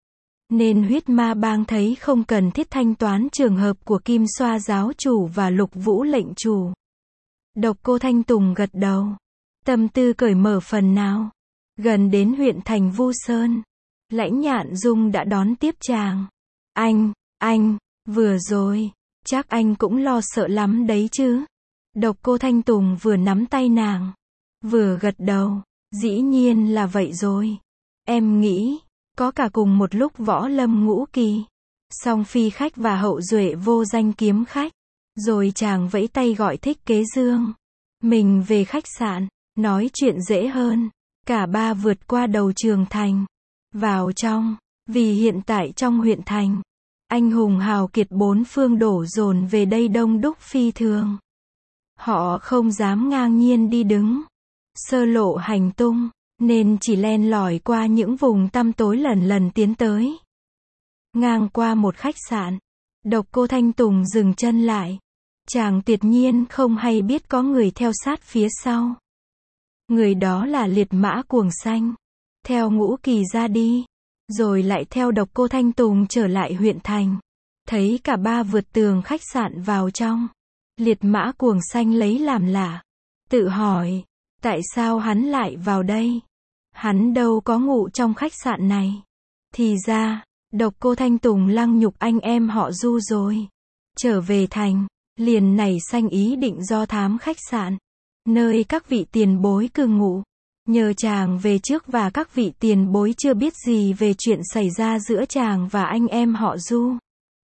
Nên huyết ma bang thấy không cần thiết thanh toán trường hợp của Kim Xoa giáo chủ và Lục Vũ lệnh chủ. Độc Cô Thanh Tùng gật đầu. Tâm tư cởi mở phần nào. Gần đến huyện thành Vu Sơn, Lãnh Nhạn Dung đã đón tiếp chàng. Anh, anh, vừa rồi, chắc anh cũng lo sợ lắm đấy chứ. Độc Cô Thanh Tùng vừa nắm tay nàng, vừa gật đầu. Dĩ nhiên là vậy rồi. Em nghĩ, có cả cùng một lúc Võ Lâm Ngũ Kỳ, Song Phi khách và Hậu Duệ Vô Danh kiếm khách. Rồi chàng vẫy tay gọi Thích Kế Dương. Mình về khách sạn, nói chuyện dễ hơn. Cả ba vượt qua đầu trường thành, vào trong, vì hiện tại trong huyện thành, anh hùng hào kiệt bốn phương đổ dồn về đây đông đúc phi thường. Họ không dám ngang nhiên đi đứng, sơ lộ hành tung, nên chỉ len lỏi qua những vùng tăm tối lần lần tiến tới. Ngang qua một khách sạn, Độc Cô Thanh Tùng dừng chân lại. Chàng tuyệt nhiên không hay biết có người theo sát phía sau. Người đó là Liệt Mã Cuồng Xanh. Theo Ngũ Kỳ ra đi, rồi lại theo Độc Cô Thanh Tùng trở lại huyện thành. Thấy cả ba vượt tường khách sạn vào trong. Liệt Mã Cuồng Xanh lấy làm lạ. Tự hỏi, tại sao hắn lại vào đây? Hắn đâu có ngủ trong khách sạn này. Thì ra, Độc Cô Thanh Tùng lăng nhục anh em họ Du rồi. Trở về thành, liền nảy sanh ý định do thám khách sạn, nơi các vị tiền bối cư ngụ. Nhờ chàng về trước và các vị tiền bối chưa biết gì về chuyện xảy ra giữa chàng và anh em họ Du,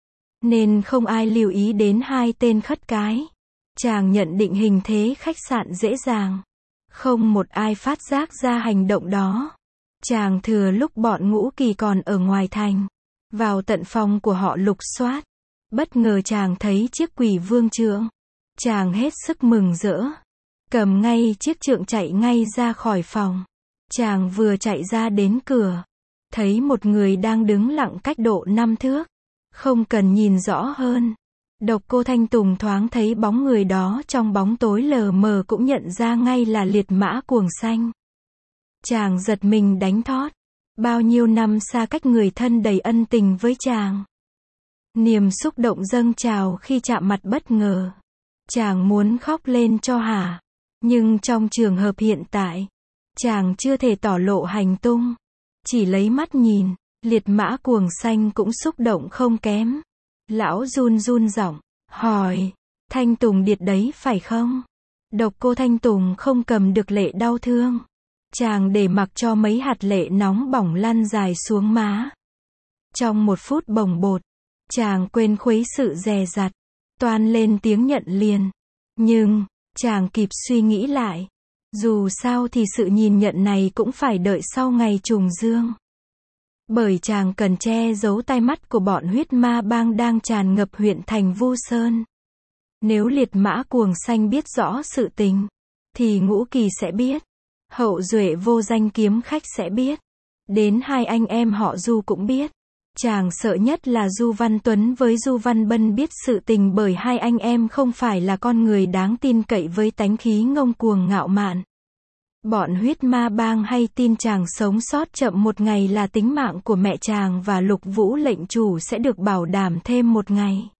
nên không ai lưu ý đến hai tên khất cái. Chàng nhận định hình thế khách sạn dễ dàng, không một ai phát giác ra hành động đó. Chàng thừa lúc bọn Ngũ Kỳ còn ở ngoài thành, vào tận phòng của họ lục soát. Bất ngờ chàng thấy chiếc Quỷ Vương trượng. Chàng hết sức mừng rỡ, cầm ngay chiếc trượng chạy ngay ra khỏi phòng. Chàng vừa chạy ra đến cửa, thấy một người đang đứng lặng cách độ năm thước. Không cần nhìn rõ hơn, Độc Cô Thanh Tùng thoáng thấy bóng người đó trong bóng tối lờ mờ cũng nhận ra ngay là Liệt Mã Cuồng Xanh. Chàng giật mình đánh thót. Bao nhiêu năm xa cách người thân đầy ân tình với chàng. Niềm xúc động dâng trào khi chạm mặt bất ngờ. Chàng muốn khóc lên cho hả. Nhưng trong trường hợp hiện tại, chàng chưa thể tỏ lộ hành tung. Chỉ lấy mắt nhìn, Liệt Mã Cuồng Xanh cũng xúc động không kém. Lão run run giọng, hỏi, Thanh Tùng Điệt đấy phải không? Độc Cô Thanh Tùng không cầm được lệ đau thương. Chàng để mặc cho mấy hạt lệ nóng bỏng lăn dài xuống má. Trong một phút bồng bột, chàng quên khuấy sự dè dặt, toan lên tiếng nhận liền. Nhưng, chàng kịp suy nghĩ lại. Dù sao thì sự nhìn nhận này cũng phải đợi sau ngày trùng dương. Bởi chàng cần che giấu tai mắt của bọn huyết ma bang đang tràn ngập huyện thành Vu Sơn. Nếu Liệt Mã Cuồng Xanh biết rõ sự tình, thì Ngũ Kỳ sẽ biết. Hậu duệ Vô Danh kiếm khách sẽ biết. Đến hai anh em họ Du cũng biết. Chàng sợ nhất là Du Văn Tuấn với Du Văn Bân biết sự tình, bởi hai anh em không phải là con người đáng tin cậy với tánh khí ngông cuồng ngạo mạn. Bọn huyết ma bang hay tin chàng sống sót chậm một ngày là tính mạng của mẹ chàng và Lục Vũ lệnh chủ sẽ được bảo đảm thêm một ngày.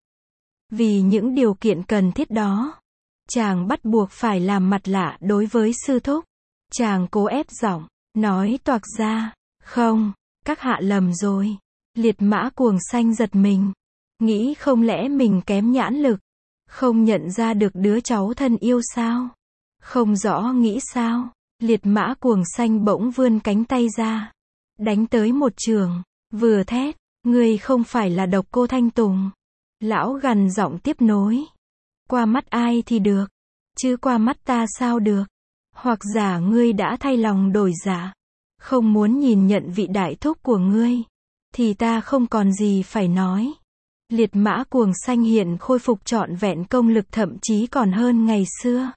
Vì những điều kiện cần thiết đó, chàng bắt buộc phải làm mặt lạ đối với sư thúc. Chàng cố ép giọng, nói toạc ra, không, các hạ lầm rồi. Liệt Mã Cuồng Xanh giật mình, nghĩ không lẽ mình kém nhãn lực, không nhận ra được đứa cháu thân yêu sao? Không rõ nghĩ sao? Liệt Mã Cuồng Xanh bỗng vươn cánh tay ra, đánh tới một trường, vừa thét, ngươi không phải là Độc Cô Thanh Tùng. Lão gằn giọng tiếp nối, qua mắt ai thì được, chứ qua mắt ta sao được? Hoặc giả ngươi đã thay lòng đổi dạ, không muốn nhìn nhận vị đại thúc của ngươi, thì ta không còn gì phải nói. Liệt Mã Cuồng Xanh hiện khôi phục trọn vẹn công lực, thậm chí còn hơn ngày xưa.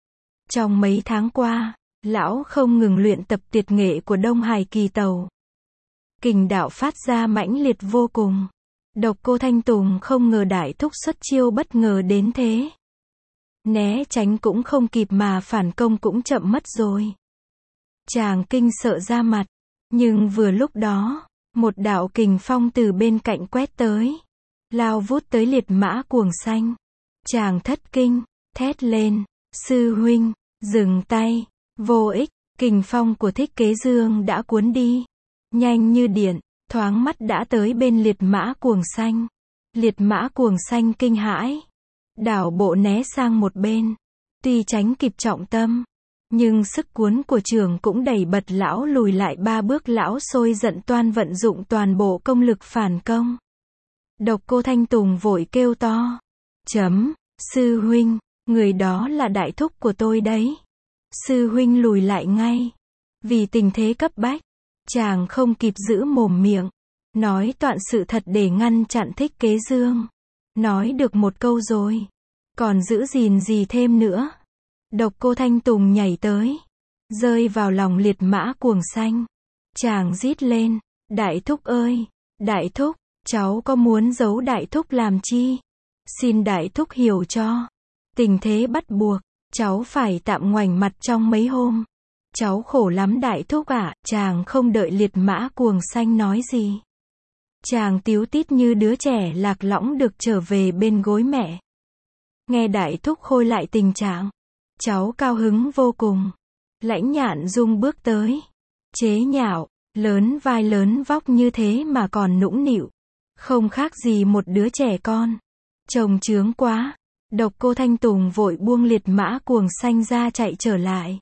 Trong mấy tháng qua, lão không ngừng luyện tập tuyệt nghệ của Đông Hải Kỳ Tàu. Kình đạo phát ra mãnh liệt vô cùng. Độc Cô Thanh Tùng không ngờ đại thúc xuất chiêu bất ngờ đến thế. Né tránh cũng không kịp mà phản công cũng chậm mất rồi. Chàng kinh sợ ra mặt. Nhưng vừa lúc đó, một đạo kình phong từ bên cạnh quét tới. Lao vút tới Liệt Mã Cuồng Xanh. Chàng thất kinh, thét lên, sư huynh, dừng tay. Vô ích, kình phong của Thích Kế Dương đã cuốn đi. Nhanh như điện, thoáng mắt đã tới bên Liệt Mã Cuồng Xanh. Liệt Mã Cuồng Xanh kinh hãi, đảo bộ né sang một bên. Tuy tránh kịp trọng tâm, nhưng sức cuốn của trường cũng đẩy bật lão lùi lại ba bước. Lão sôi giận toan vận dụng toàn bộ công lực phản công. Độc Cô Thanh Tùng vội kêu to, chấm, sư huynh, người đó là đại thúc của tôi đấy. Sư huynh lùi lại ngay. Vì tình thế cấp bách, chàng không kịp giữ mồm miệng, nói toạn sự thật để ngăn chặn Thích Kế Dương. Nói được một câu rồi, còn giữ gìn gì thêm nữa. Độc Cô Thanh Tùng nhảy tới, rơi vào lòng Liệt Mã Cuồng Xanh. Chàng rít lên, đại thúc ơi, đại thúc, cháu có muốn giấu đại thúc làm chi? Xin đại thúc hiểu cho. Tình thế bắt buộc, cháu phải tạm ngoảnh mặt trong mấy hôm. Cháu khổ lắm đại thúc ạ. Chàng không đợi Liệt Mã Cuồng Xanh nói gì, chàng tíu tít như đứa trẻ lạc lõng được trở về bên gối mẹ. Nghe đại thúc khôi lại tình trạng, cháu cao hứng vô cùng. Lãnh Nhạn Dung bước tới, chế nhạo, lớn vai lớn vóc như thế mà còn nũng nịu, không khác gì một đứa trẻ con. Chồng chướng quá. Độc Cô Thanh Tùng vội buông Liệt Mã Cuồng Xanh ra chạy trở lại.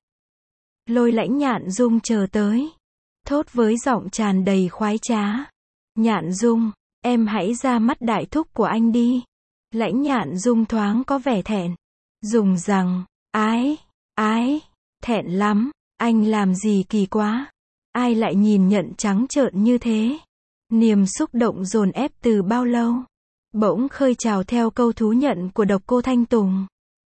Lôi Lãnh Nhạn Dung chờ tới, thốt với giọng tràn đầy khoái trá, Nhạn Dung, em hãy ra mắt đại thúc của anh đi. Lãnh Nhạn Dung thoáng có vẻ thẹn, dùng rằng, ái, ái, thẹn lắm, anh làm gì kỳ quá. Ai lại nhìn nhận trắng trợn như thế. Niềm xúc động dồn ép từ bao lâu, bỗng khơi trào theo câu thú nhận của Độc Cô Thanh Tùng.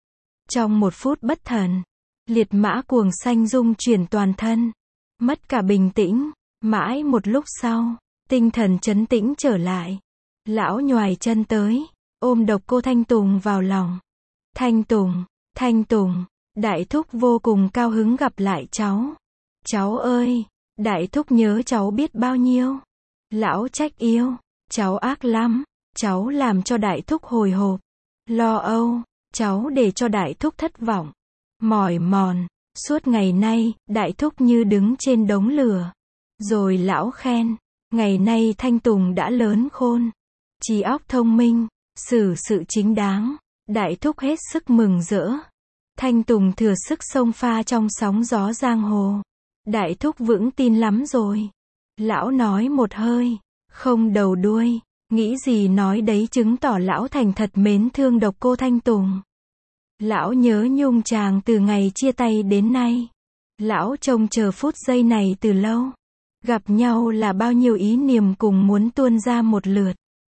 Trong một phút bất thần, Liệt Mã Cuồng Xanh rung chuyển toàn thân, mất cả bình tĩnh. Mãi một lúc sau, tinh thần trấn tĩnh trở lại. Lão nhoài chân tới, ôm Độc Cô Thanh Tùng vào lòng. Thanh Tùng, Thanh Tùng, đại thúc vô cùng cao hứng gặp lại cháu. Cháu ơi, đại thúc nhớ cháu biết bao nhiêu. Lão trách yêu, cháu ác lắm, cháu làm cho đại thúc hồi hộp, lo âu, cháu để cho đại thúc thất vọng, mỏi mòn. Suốt ngày nay, đại thúc như đứng trên đống lửa. Rồi lão khen, ngày nay Thanh Tùng đã lớn khôn, trí óc thông minh, xử sự chính đáng. Đại thúc hết sức mừng rỡ. Thanh Tùng thừa sức xông pha trong sóng gió giang hồ. Đại thúc vững tin lắm rồi. Lão nói một hơi, không đầu đuôi, nghĩ gì nói đấy, chứng tỏ lão thành thật mến thương Độc Cô Thanh Tùng. Lão nhớ nhung chàng từ ngày chia tay đến nay. Lão trông chờ phút giây này từ lâu. Gặp nhau là bao nhiêu ý niệm cùng muốn tuôn ra một lượt.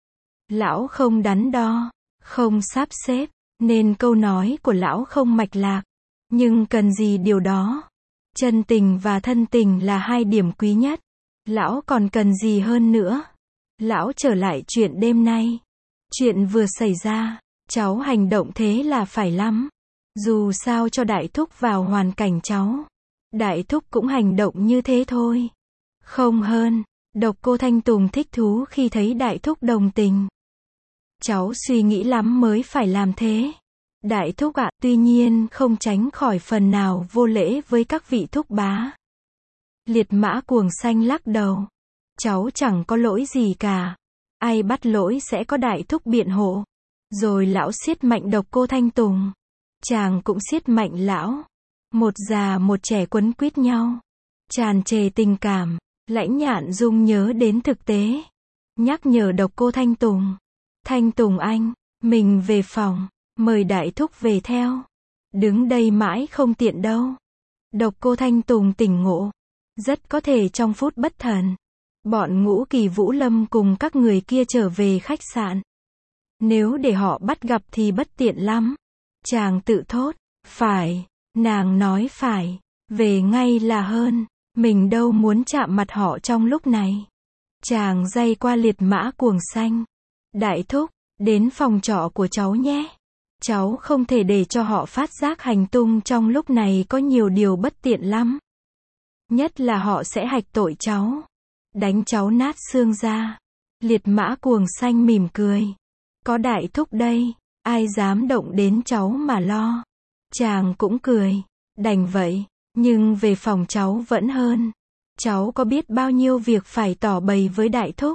Lão không đắn đo, không sắp xếp, nên câu nói của lão không mạch lạc. Nhưng cần gì điều đó? Chân tình và thân tình là hai điểm quý nhất. Lão còn cần gì hơn nữa? Lão trở lại chuyện đêm nay. Chuyện vừa xảy ra, cháu hành động thế là phải lắm. Dù sao cho đại thúc vào hoàn cảnh cháu, đại thúc cũng hành động như thế thôi. Không hơn. Độc Cô Thanh Tùng thích thú khi thấy đại thúc đồng tình. Cháu suy nghĩ lắm mới phải làm thế. Đại thúc ạ, tuy nhiên không tránh khỏi phần nào vô lễ với các vị thúc bá. Liệt Mã Cuồng Xanh lắc đầu. Cháu chẳng có lỗi gì cả. Ai bắt lỗi sẽ có đại thúc biện hộ. Rồi lão siết mạnh Độc Cô Thanh Tùng. Chàng cũng siết mạnh lão. Một già một trẻ quấn quýt nhau. Tràn trề tình cảm. Lãnh Nhạn Dung nhớ đến thực tế. Nhắc nhở Độc Cô Thanh Tùng. Thanh Tùng anh, mình về phòng. Mời đại thúc về theo. Đứng đây mãi không tiện đâu. Độc Cô Thanh Tùng tỉnh ngộ. Rất có thể trong phút bất thần, bọn Ngũ Kỳ Vũ Lâm cùng các người kia trở về khách sạn. Nếu để họ bắt gặp thì bất tiện lắm. Chàng tự thốt. Phải. Nàng nói phải. Về ngay là hơn. Mình đâu muốn chạm mặt họ trong lúc này. Chàng day qua Liệt Mã Cuồng Xanh. Đại thúc, đến phòng trọ của cháu nhé. Cháu không thể để cho họ phát giác hành tung trong lúc này, có nhiều điều bất tiện lắm. Nhất là họ sẽ hạch tội cháu. Đánh cháu nát xương ra. Liệt Mã Cuồng Xanh mỉm cười. Có đại thúc đây, ai dám động đến cháu mà lo. Chàng cũng cười. Đành vậy, nhưng về phòng cháu vẫn hơn. Cháu có biết bao nhiêu việc phải tỏ bày với đại thúc.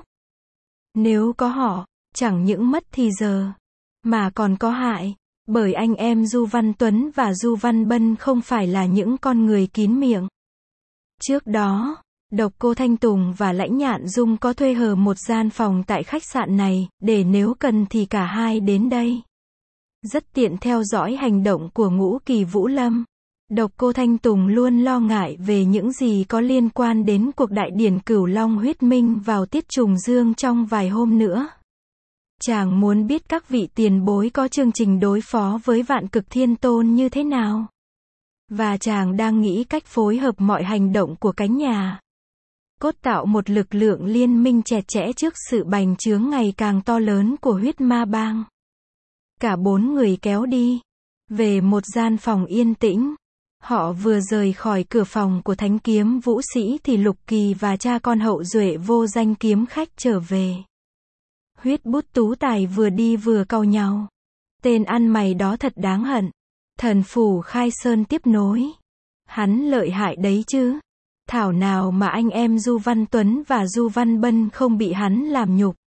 Nếu có họ, chẳng những mất thì giờ, mà còn có hại. Bởi anh em Du Văn Tuấn và Du Văn Bân không phải là những con người kín miệng. Trước đó, Độc Cô Thanh Tùng và Lãnh Nhạn Dung có thuê hờ một gian phòng tại khách sạn này, để nếu cần thì cả hai đến đây. Rất tiện theo dõi hành động của Ngũ Kỳ Vũ Lâm. Độc Cô Thanh Tùng luôn lo ngại về những gì có liên quan đến cuộc đại điển Cửu Long huyết minh vào tiết trùng dương trong vài hôm nữa. Chàng muốn biết các vị tiền bối có chương trình đối phó với Vạn Cực Thiên Tôn như thế nào. Và chàng đang nghĩ cách phối hợp mọi hành động của cánh nhà. Cốt tạo một lực lượng liên minh chặt chẽ trước sự bành trướng ngày càng to lớn của huyết ma bang. Cả bốn người kéo đi về một gian phòng yên tĩnh. Họ vừa rời khỏi cửa phòng của Thánh Kiếm Vũ Sĩ thì Lục Kỳ và cha con hậu duệ Vô Danh kiếm khách trở về. Huyết Bút Tú Tài vừa đi vừa cau nhàu. Tên ăn mày đó thật đáng hận. Thần phủ Khai Sơn tiếp nối. Hắn lợi hại đấy chứ. Thảo nào mà anh em Du Văn Tuấn và Du Văn Bân không bị hắn làm nhục.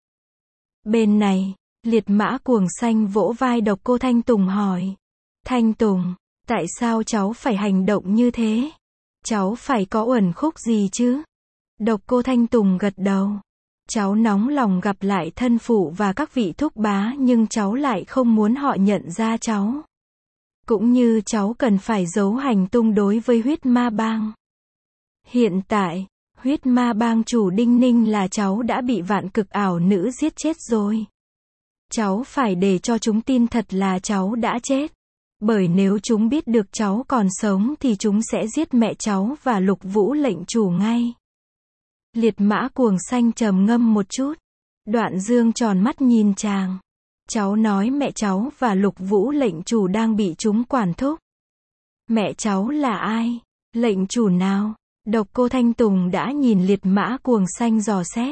Bên này, Liệt Mã Cuồng Xanh vỗ vai Độc Cô Thanh Tùng hỏi. Thanh Tùng, tại sao cháu phải hành động như thế? Cháu phải có uẩn khúc gì chứ? Độc Cô Thanh Tùng gật đầu. Cháu nóng lòng gặp lại thân phụ và các vị thúc bá, nhưng cháu lại không muốn họ nhận ra cháu. Cũng như cháu cần phải giấu hành tung đối với huyết ma bang. Hiện tại, huyết ma bang chủ Đinh Ninh là cháu đã bị Vạn Cực ảo nữ giết chết rồi. Cháu phải để cho chúng tin thật là cháu đã chết. Bởi nếu chúng biết được cháu còn sống thì chúng sẽ giết mẹ cháu và Lục Vũ lệnh chủ ngay. Liệt Mã Cuồng Xanh trầm ngâm một chút. Đoạn Dương tròn mắt nhìn chàng. Cháu nói mẹ cháu và Lục Vũ lệnh chủ đang bị chúng quản thúc. Mẹ cháu là ai? Lệnh chủ nào? Độc Cô Thanh Tùng đã nhìn Liệt Mã Cuồng Xanh dò xét.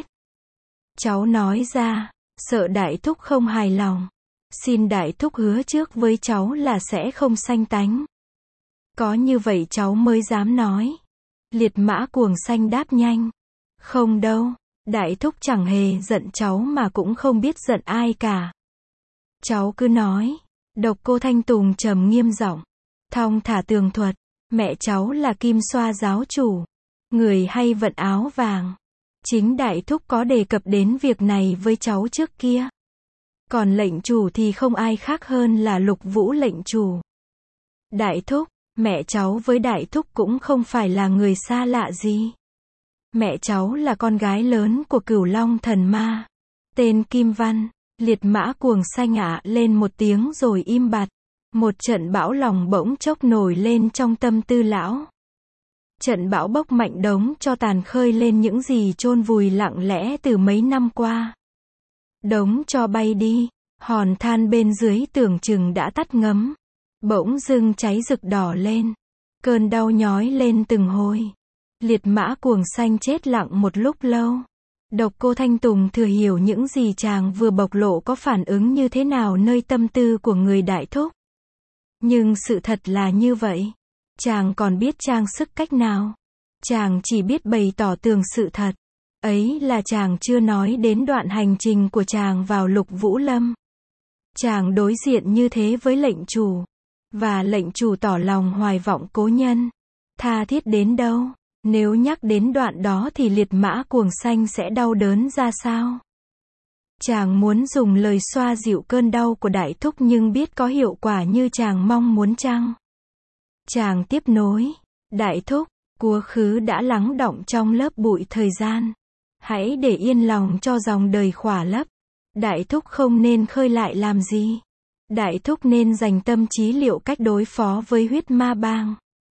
Cháu nói ra, sợ đại thúc không hài lòng. Xin đại thúc hứa trước với cháu là sẽ không sanh tánh. Có như vậy cháu mới dám nói. Liệt Mã Cuồng Xanh đáp nhanh. Không đâu, đại thúc chẳng hề giận cháu mà cũng không biết giận ai cả. Cháu cứ nói. Độc Cô Thanh Tùng trầm nghiêm giọng, thong thả tường thuật. Mẹ cháu là Kim Xoa giáo chủ, người hay vận áo vàng. Chính đại thúc có đề cập đến việc này với cháu trước kia. Còn lệnh chủ thì không ai khác hơn là Lục Vũ lệnh chủ. Đại thúc, mẹ cháu với đại thúc cũng không phải là người xa lạ gì. Mẹ cháu là con gái lớn của Cửu Long thần ma, tên Kim Văn. Liệt Mã Cuồng Xanh ạ lên một tiếng rồi im bặt. Một trận bão lòng bỗng chốc nổi lên trong tâm tư lão. Trận bão bốc mạnh đống cho tàn khơi lên những gì chôn vùi lặng lẽ từ mấy năm qua. Đống cho bay đi, hòn than bên dưới tưởng chừng đã tắt ngấm. Bỗng dưng cháy rực đỏ lên. Cơn đau nhói lên từng hồi. Liệt Mã Cuồng Xanh chết lặng một lúc lâu. Độc Cô Thanh Tùng thừa hiểu những gì chàng vừa bộc lộ có phản ứng như thế nào nơi tâm tư của người đại thúc. Nhưng sự thật là như vậy. Chàng còn biết trang sức cách nào. Chàng chỉ biết bày tỏ tường sự thật. Ấy là chàng chưa nói đến đoạn hành trình của chàng vào Lục Vũ Lâm. Chàng đối diện như thế với lệnh chủ. Và lệnh chủ tỏ lòng hoài vọng cố nhân. Tha thiết đến đâu. Nếu nhắc đến đoạn đó thì Liệt Mã Cuồng Xanh sẽ đau đớn ra sao? Chàng muốn dùng lời xoa dịu cơn đau của đại thúc nhưng biết có hiệu quả như chàng mong muốn chăng? Chàng tiếp nối. Đại thúc, quá khứ đã lắng đọng trong lớp bụi thời gian. Hãy để yên lòng cho dòng đời khỏa lấp. Đại thúc không nên khơi lại làm gì. Đại thúc nên dành tâm trí liệu cách đối phó với huyết ma bang.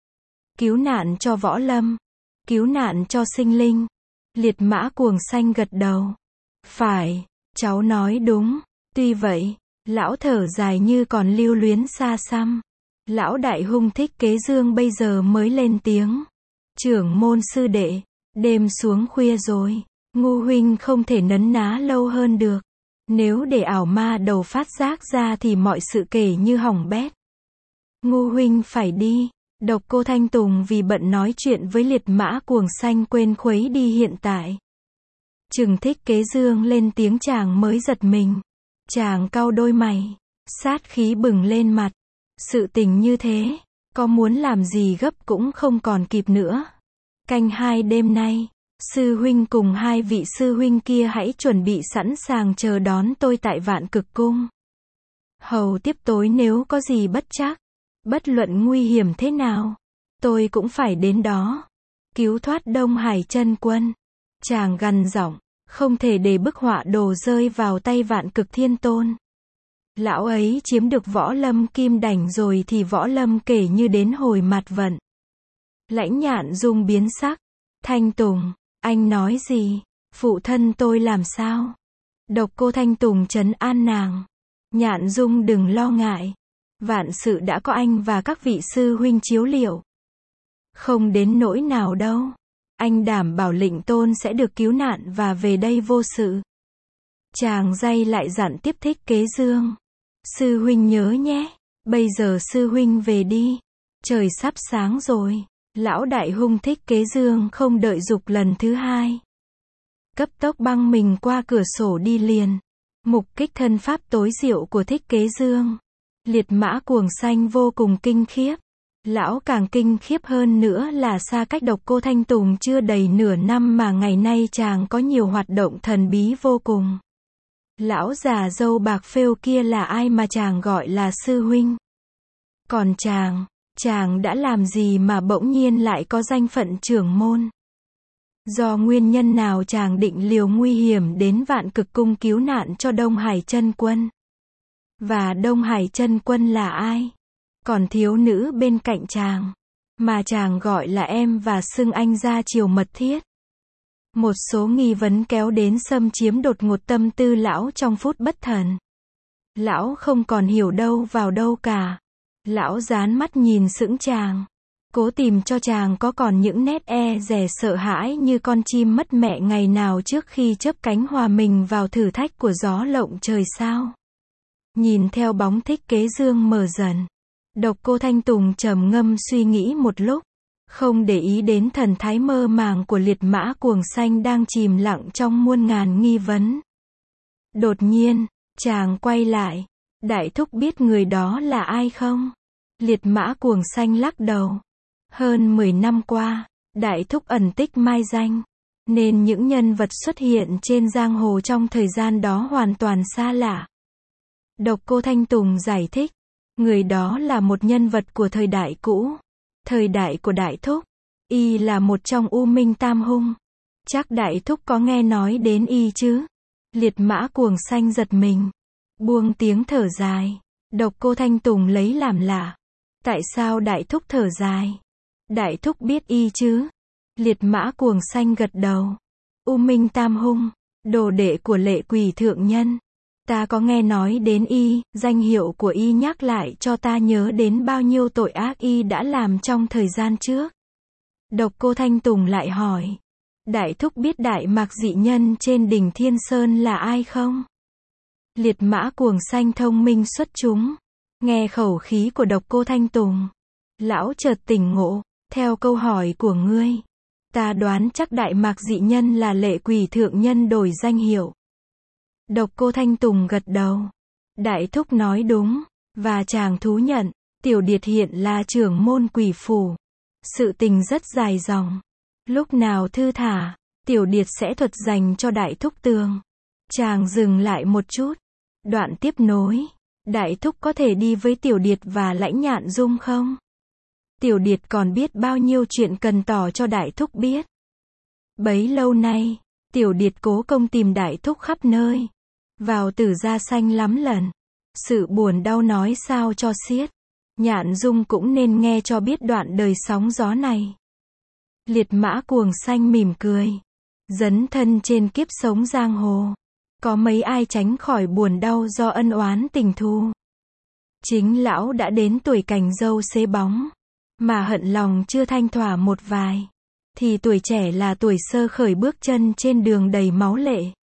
Cứu nạn cho võ lâm. Cứu nạn cho sinh linh. Liệt Mã Cuồng Xanh gật đầu. Phải, cháu nói đúng. Tuy vậy, lão thở dài như còn lưu luyến xa xăm. Lão đại hung Thích Kế Dương bây giờ mới lên tiếng. Trưởng môn sư đệ, đêm xuống khuya rồi. Ngu huynh không thể nấn ná lâu hơn được. Nếu để ảo ma đầu phát giác ra thì mọi sự kể như hỏng bét. Ngu huynh phải đi. Độc Cô Thanh Tùng vì bận nói chuyện với Liệt Mã Cuồng Xanh quên khuấy đi hiện tại. Chừng Thích Kế Dương lên tiếng chàng mới giật mình. Chàng cau đôi mày. Sát khí bừng lên mặt. Sự tình như thế, có muốn làm gì gấp cũng không còn kịp nữa. Canh hai đêm nay, sư huynh cùng hai vị sư huynh kia hãy chuẩn bị sẵn sàng chờ đón tôi tại Vạn Cực Cung. Hầu tiếp tối nếu có gì bất trắc, bất luận nguy hiểm thế nào, tôi cũng phải đến đó. Cứu thoát Đông Hải Chân Quân. Chàng gằn giọng, không thể để bức họa đồ rơi vào tay Vạn Cực Thiên Tôn. Lão ấy chiếm được Võ Lâm Kim Đảnh rồi thì Võ Lâm kể như đến hồi mặt vận. Lãnh Nhạn Dung biến sắc. Thanh Tùng, anh nói gì? Phụ thân tôi làm sao? Độc Cô Thanh Tùng trấn an nàng. Nhạn Dung đừng lo ngại. Vạn sự đã có anh và các vị sư huynh chiếu liệu. Không đến nỗi nào đâu. Anh đảm bảo Lệnh Tôn sẽ được cứu nạn và về đây vô sự. Chàng day lại dặn tiếp Thích Kế Dương. Sư huynh nhớ nhé. Bây giờ sư huynh về đi. Trời sắp sáng rồi. Lão đại hung Thích Kế Dương không đợi giục lần thứ hai. Cấp tốc băng mình qua cửa sổ đi liền. Mục kích thân pháp tối diệu của Thích Kế Dương. Liệt Mã Cuồng Xanh vô cùng kinh khiếp. Lão càng kinh khiếp hơn nữa là xa cách Độc Cô Thanh Tùng chưa đầy nửa năm mà ngày nay chàng có nhiều hoạt động thần bí vô cùng. Lão già râu bạc phêu kia là ai mà chàng gọi là sư huynh? Còn chàng, chàng đã làm gì mà bỗng nhiên lại có danh phận trưởng môn? Do nguyên nhân nào chàng định liều nguy hiểm đến Vạn Cực Cung cứu nạn cho Đông Hải Chân Quân? Và Đông Hải Chân Quân là ai? Còn thiếu nữ bên cạnh chàng, mà chàng gọi là em và xưng anh ra chiều mật thiết. Một số nghi vấn kéo đến xâm chiếm đột ngột tâm tư lão trong phút bất thần. Lão không còn hiểu đâu vào đâu cả. Lão dán mắt nhìn sững chàng. Cố tìm cho chàng có còn những nét e dè sợ hãi như con chim mất mẹ ngày nào trước khi chớp cánh hòa mình vào thử thách của gió lộng trời sao. Nhìn theo bóng Thích Kế Dương mờ dần, Độc Cô Thanh Tùng trầm ngâm suy nghĩ một lúc, không để ý đến thần thái mơ màng của liệt mã cuồng xanh đang chìm lặng trong muôn ngàn nghi vấn. Đột nhiên, chàng quay lại. Đại thúc biết người đó là ai không? Liệt mã cuồng xanh lắc đầu. Hơn mười năm qua, đại thúc ẩn tích mai danh, nên những nhân vật xuất hiện trên giang hồ trong thời gian đó hoàn toàn xa lạ. Độc Cô Thanh Tùng giải thích, người đó là một nhân vật của thời đại cũ, thời đại của đại thúc, y là một trong U Minh Tam Hung. Chắc đại thúc có nghe nói đến y chứ? Liệt mã cuồng xanh giật mình, buông tiếng thở dài. Độc Cô Thanh Tùng lấy làm lạ. Tại sao đại thúc thở dài? Đại thúc biết y chứ? Liệt mã cuồng xanh gật đầu. U Minh Tam Hung, đồ đệ của Lệ Quỷ thượng nhân. Ta có nghe nói đến y, danh hiệu của y nhắc lại cho ta nhớ đến bao nhiêu tội ác y đã làm trong thời gian trước. Độc Cô Thanh Tùng lại hỏi, đại thúc biết đại mạc dị nhân trên đỉnh Thiên Sơn là ai không? Liệt mã cuồng xanh thông minh xuất chúng, nghe khẩu khí của Độc Cô Thanh Tùng, lão chợt tỉnh ngộ. Theo câu hỏi của ngươi, ta đoán chắc đại mạc dị nhân là Lệ Quỷ thượng nhân đổi danh hiệu. Độc Cô Thanh Tùng gật đầu. Đại thúc nói đúng, và chàng thú nhận, Tiểu Điệt hiện là trưởng môn quỷ phủ. Sự tình rất dài dòng. Lúc nào thư thả, Tiểu Điệt sẽ thuật dành cho đại thúc tường. Chàng dừng lại một chút. Đoạn tiếp nối, đại thúc có thể đi với Tiểu Điệt và Lãnh Nhạn Dung không? Tiểu Điệt còn biết bao nhiêu chuyện cần tỏ cho đại thúc biết. Bấy lâu nay, Tiểu Điệt cố công tìm đại thúc khắp nơi. Vào Tử Gia Xanh lắm lần. Sự buồn đau nói sao cho xiết. Nhạn Dung cũng nên nghe cho biết đoạn đời sóng gió này. Liệt mã cuồng xanh mỉm cười. Dấn thân trên kiếp sống giang hồ. Có mấy ai tránh khỏi buồn đau do ân oán tình thù. Chính lão đã đến tuổi cành dâu xế bóng. Mà hận lòng chưa thanh thỏa một vài. Thì tuổi trẻ là tuổi sơ khởi bước chân trên đường đầy máu lệ.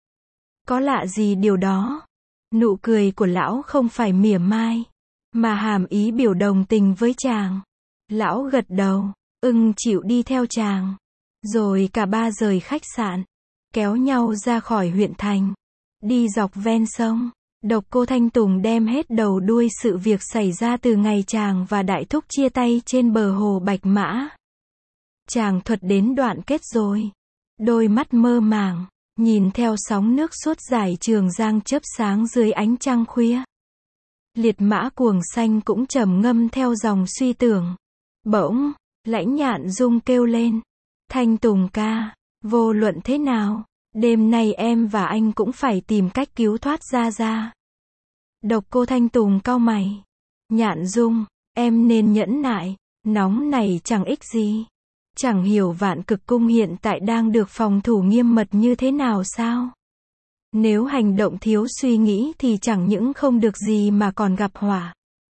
Có lạ gì điều đó? Nụ cười của lão không phải mỉa mai, mà hàm ý biểu đồng tình với chàng. Lão gật đầu, ưng chịu đi theo chàng. Rồi cả ba rời khách sạn, kéo nhau ra khỏi huyện thành. Đi dọc ven sông, Độc Cô Thanh Tùng đem hết đầu đuôi sự việc xảy ra từ ngày chàng và đại thúc chia tay trên bờ hồ Bạch Mã. Chàng thuật đến đoạn kết rồi. Đôi mắt mơ màng, nhìn theo sóng nước suốt dải Trường Giang chớp sáng dưới ánh trăng khuya. Liệt mã cuồng xanh cũng trầm ngâm theo dòng suy tưởng. Bỗng, Lãnh Nhạn Dung kêu lên. Thanh Tùng ca, vô luận thế nào, đêm nay em và anh cũng phải tìm cách cứu thoát Gia Gia. Độc Cô Thanh Tùng cau mày. Nhạn Dung, em nên nhẫn nại, nóng này chẳng ích gì. Chẳng hiểu Vạn Cực Cung hiện tại đang được phòng thủ nghiêm mật như thế nào sao? Nếu hành động thiếu suy nghĩ thì chẳng những không được gì mà còn gặp họa.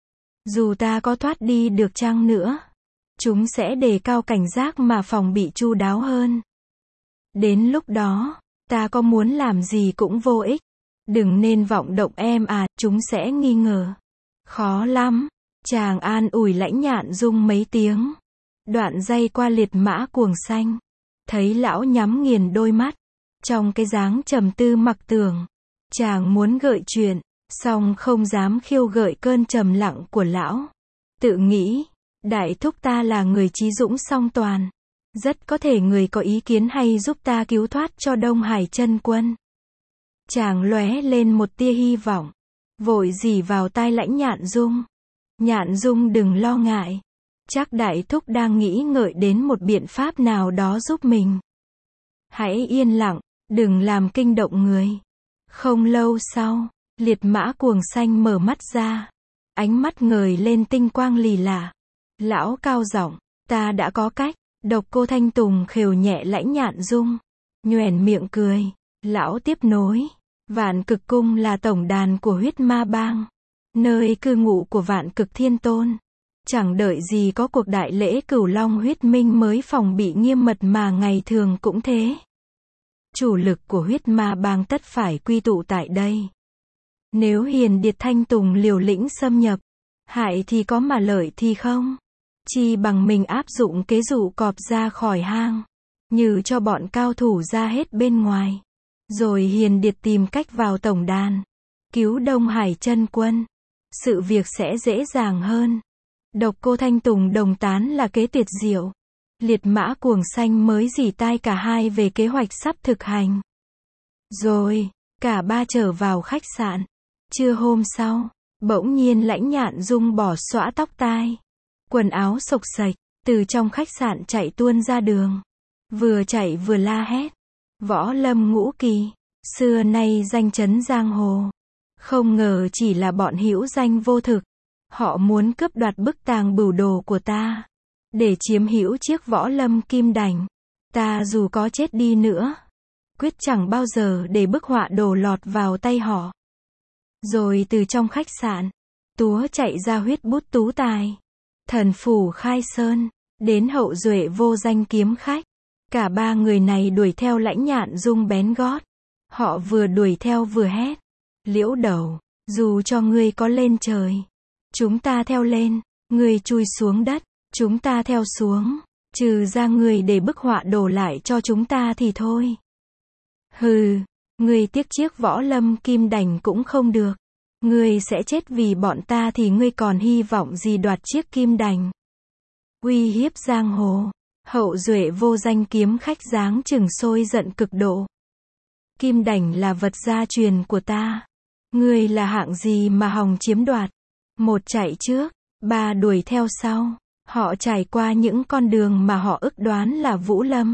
Dù ta có thoát đi được chăng nữa, chúng sẽ đề cao cảnh giác mà phòng bị chu đáo hơn. Đến lúc đó, ta có muốn làm gì cũng vô ích. Đừng nên vọng động em à, chúng sẽ nghi ngờ. Khó lắm. Chàng an ủi Lãnh Nhạn Dung mấy tiếng. Đoạn dây qua liệt mã cuồng xanh. Thấy lão nhắm nghiền đôi mắt. Trong cái dáng trầm tư mặc tưởng. Chàng muốn gợi chuyện, song không dám khiêu gợi cơn trầm lặng của lão. Tự nghĩ, đại thúc ta là người trí dũng song toàn. Rất có thể người có ý kiến hay giúp ta cứu thoát cho Đông Hải chân quân. Chàng lóe lên một tia hy vọng. Vội rỉ vào tai Lãnh Nhạn Dung. Nhạn Dung đừng lo ngại. Chắc đại thúc đang nghĩ ngợi đến một biện pháp nào đó giúp mình. Hãy yên lặng, đừng làm kinh động người. Không lâu sau, liệt mã cuồng xanh mở mắt ra. Ánh mắt ngời lên tinh quang lì lạ. Lão cao giọng, ta đã có cách. Độc Cô Thanh Tùng khều nhẹ Lãnh Nhạn Dung. Nhoẻn miệng cười. Lão tiếp nối. Vạn Cực Cung là tổng đàn của huyết ma bang. Nơi cư ngụ của Vạn Cực Thiên Tôn. Chẳng đợi gì có cuộc đại lễ Cửu Long huyết minh mới phòng bị nghiêm mật mà ngày thường cũng thế. Chủ lực của huyết ma bang tất phải quy tụ tại đây. Nếu Hiền Điệt Thanh Tùng liều lĩnh xâm nhập, hại thì có mà lợi thì không. Chi bằng mình áp dụng kế dụ cọp ra khỏi hang, như cho bọn cao thủ ra hết bên ngoài. Rồi Hiền Điệt tìm cách vào tổng đàn, cứu Đông Hải chân quân. Sự việc sẽ dễ dàng hơn. Độc Cô Thanh Tùng đồng tán là kế tuyệt diệu. Liệt Mã Cuồng Xanh mới rỉ tai cả hai về kế hoạch sắp thực hành. Rồi, cả ba trở vào khách sạn. Trưa hôm sau, bỗng nhiên Lãnh Nhạn Dung bỏ xõa tóc tai, quần áo xộc xệch, từ trong khách sạn chạy tuôn ra đường. Vừa chạy vừa la hét. Võ Lâm Ngũ Kỳ, xưa nay danh chấn giang hồ. Không ngờ chỉ là bọn hữu danh vô thực. Họ muốn cướp đoạt bức tàng bửu đồ của ta, để chiếm hữu chiếc Võ Lâm Kim Đành. Ta dù có chết đi nữa, quyết chẳng bao giờ để bức họa đồ lọt vào tay họ. Rồi từ trong khách sạn, túa chạy ra Huyết Bút Tú Tài, Thần Phủ Khai Sơn, đến Hậu Duệ Vô Danh Kiếm Khách. Cả ba người này đuổi theo Lãnh Nhạn Dung bén gót. Họ vừa đuổi theo vừa hét. Liễu Đầu, dù cho ngươi có lên trời, chúng ta theo lên. Ngươi chui xuống đất, chúng ta theo xuống. Trừ ra ngươi để bức họa đổ lại cho chúng ta thì thôi. Hừ, ngươi tiếc chiếc Võ Lâm Kim Đành cũng không được. Ngươi sẽ chết vì bọn ta thì ngươi còn hy vọng gì đoạt chiếc Kim Đành. Uy hiếp giang hồ. Hậu Duệ Vô Danh Kiếm Khách dáng chừng sôi giận cực độ. Kim Đành là vật gia truyền của ta. Ngươi là hạng gì mà hòng chiếm đoạt? Một chạy trước, ba đuổi theo sau. Họ trải qua những con đường mà họ ức đoán là Vũ Lâm,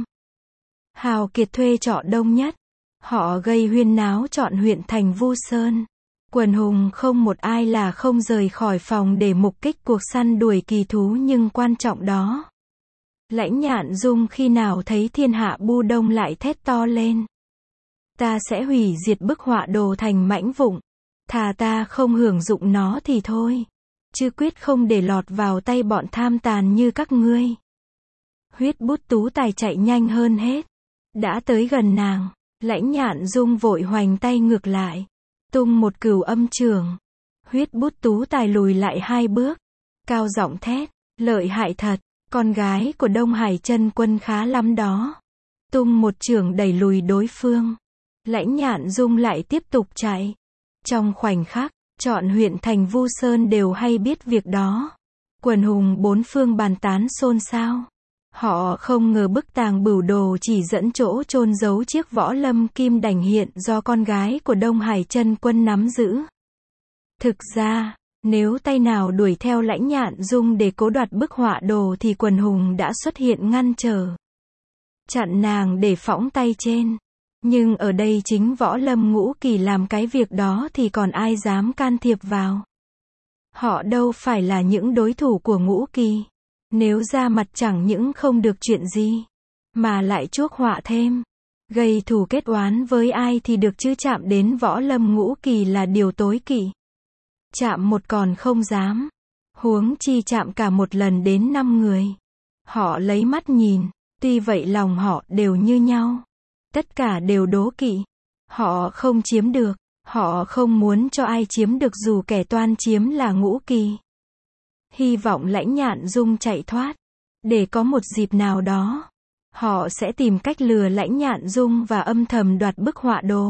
hào kiệt thuê trọ đông nhất. Họ gây huyên náo trọn huyện thành Vu Sơn. Quần hùng không một ai là không rời khỏi phòng để mục kích cuộc săn đuổi kỳ thú, nhưng quan trọng đó. Lãnh Nhạn Dung khi nào thấy thiên hạ bu đông lại thét to lên. Ta sẽ hủy diệt bức họa đồ thành mảnh vụn. Thà ta không hưởng dụng nó thì thôi. Chứ quyết không để lọt vào tay bọn tham tàn như các ngươi. Huyết Bút Tú Tài chạy nhanh hơn hết. Đã tới gần nàng, Lãnh Nhạn Dung vội hoành tay ngược lại, tung một cửu âm chưởng. Huyết Bút Tú Tài lùi lại hai bước, cao giọng thét, lợi hại thật, con gái của Đông Hải chân quân khá lắm đó. Tung một chưởng đẩy lùi đối phương. Lãnh Nhạn Dung lại tiếp tục chạy. Trong khoảnh khắc, trọn huyện thành Vu Sơn đều hay biết việc đó. Quần hùng bốn phương bàn tán xôn xao. Họ không ngờ bức tàng bửu đồ chỉ dẫn chỗ chôn giấu chiếc Võ Lâm Kim Đành hiện do con gái của Đông Hải chân quân nắm giữ. Thực ra, nếu tay nào đuổi theo Lãnh Nhạn Dung để cố đoạt bức họa đồ thì quần hùng đã xuất hiện ngăn trở, chặn nàng để phõng tay trên. Nhưng ở đây chính Võ Lâm Ngũ Kỳ làm cái việc đó thì còn ai dám can thiệp vào. Họ đâu phải là những đối thủ của Ngũ Kỳ. Nếu ra mặt chẳng những không được chuyện gì, mà lại chuốc họa thêm, gây thù kết oán với ai thì được, chứ chạm đến Võ Lâm Ngũ Kỳ là điều tối kỵ. Chạm một còn không dám, huống chi chạm cả một lần đến năm người. Họ lấy mắt nhìn, tuy vậy lòng họ đều như nhau. Tất cả đều đố kỵ. Họ không chiếm được, họ không muốn cho ai chiếm được dù kẻ toan chiếm là Ngũ Kỳ. Hy vọng Lãnh Nhạn Dung chạy thoát. Để có một dịp nào đó, họ sẽ tìm cách lừa Lãnh Nhạn Dung và âm thầm đoạt bức họa đồ.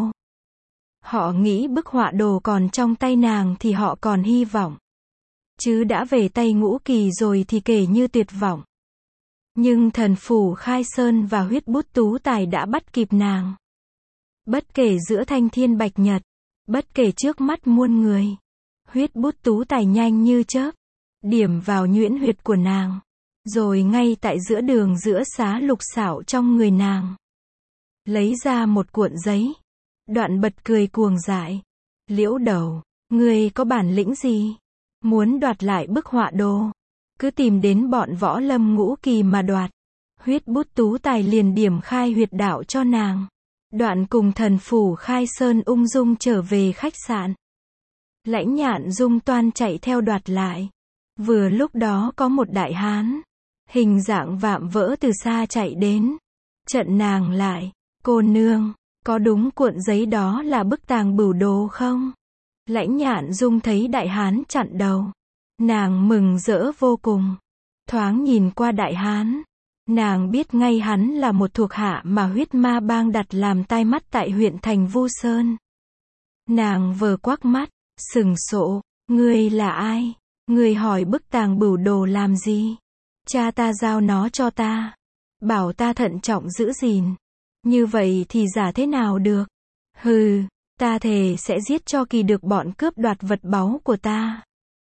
Họ nghĩ bức họa đồ còn trong tay nàng thì họ còn hy vọng. Chứ đã về tay Ngũ Kỳ rồi thì kể như tuyệt vọng. Nhưng Thần Phủ Khai Sơn và Huyết Bút Tú Tài đã bắt kịp nàng. Bất kể giữa thanh thiên bạch nhật, bất kể trước mắt muôn người, Huyết Bút Tú Tài nhanh như chớp, điểm vào nhuyễn huyệt của nàng. Rồi ngay tại giữa đường giữa xá lục xảo trong người nàng, lấy ra một cuộn giấy. Đoạn bật cười cuồng dại. Liễu Đầu, ngươi có bản lĩnh gì? Muốn đoạt lại bức họa đồ? Cứ tìm đến bọn Võ Lâm Ngũ Kỳ mà đoạt. Huyết Bút Tú Tài liền điểm khai huyệt đạo cho nàng. Đoạn cùng Thần Phủ Khai Sơn ung dung trở về khách sạn. Lãnh Nhạn Dung toan chạy theo đoạt lại. Vừa lúc đó có một đại hán, hình dạng vạm vỡ từ xa chạy đến. Chặn nàng lại. Cô nương, có đúng cuộn giấy đó là bức tàng bửu đồ không? Lãnh Nhạn Dung thấy đại hán chặn đầu. Nàng mừng rỡ vô cùng. Thoáng nhìn qua đại hán. Nàng biết ngay hắn là một thuộc hạ mà huyết ma bang đặt làm tai mắt tại huyện thành Vu Sơn. Nàng vờ quắc mắt, sừng sộ. Ngươi là ai? Ngươi hỏi bức tàng bửu đồ làm gì? Cha ta giao nó cho ta. Bảo ta thận trọng giữ gìn. Như vậy thì giả thế nào được? Hừ, ta thề sẽ giết cho kỳ được bọn cướp đoạt vật báu của ta.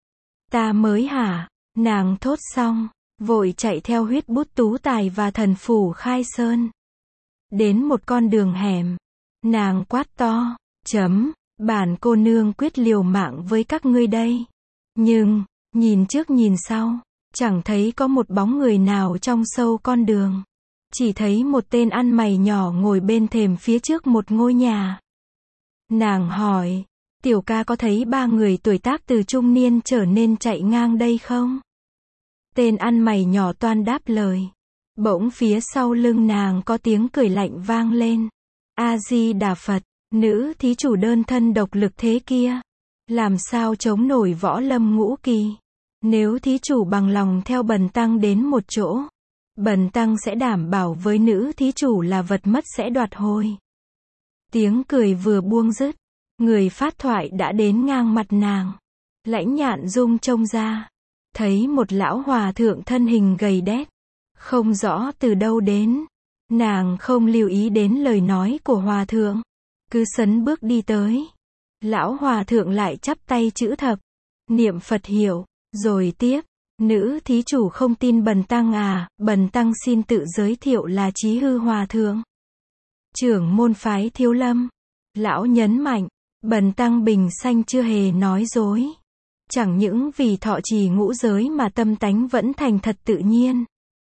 Ta mới hả? Nàng thốt xong, vội chạy theo huyết bút tú tài và thần phủ khai sơn. Đến một con đường hẻm. Nàng quát to, chấm, bản cô nương quyết liều mạng với các ngươi đây. Nhưng, nhìn trước nhìn sau, chẳng thấy có một bóng người nào trong sâu con đường. Chỉ thấy một tên ăn mày nhỏ ngồi bên thềm phía trước một ngôi nhà. Nàng hỏi, tiểu ca có thấy ba người tuổi tác từ trung niên trở nên chạy ngang đây không? Tên ăn mày nhỏ toan đáp lời. Bỗng phía sau lưng nàng có tiếng cười lạnh vang lên. A-di-đà Phật, nữ thí chủ đơn thân độc lực thế kia. Làm sao chống nổi võ lâm ngũ kỳ? Nếu thí chủ bằng lòng theo bần tăng đến một chỗ, bần tăng sẽ đảm bảo với nữ thí chủ là vật mất sẽ đoạt hồi. Tiếng cười vừa buông dứt, người phát thoại đã đến ngang mặt nàng. Lãnh Nhạn Dung trông ra, thấy một lão hòa thượng thân hình gầy đét, không rõ từ đâu đến. Nàng không lưu ý đến lời nói của hòa thượng, cứ sấn bước đi tới. Lão hòa thượng lại chắp tay chữ thập, niệm Phật hiệu, rồi tiếp. Nữ thí chủ không tin bần tăng à? Bần tăng xin tự giới thiệu là Chí Hư hòa thượng, trưởng môn phái Thiếu Lâm. Lão nhấn mạnh, bần tăng bình sanh chưa hề nói dối. Chẳng những vì thọ trì ngũ giới mà tâm tánh vẫn thành thật tự nhiên.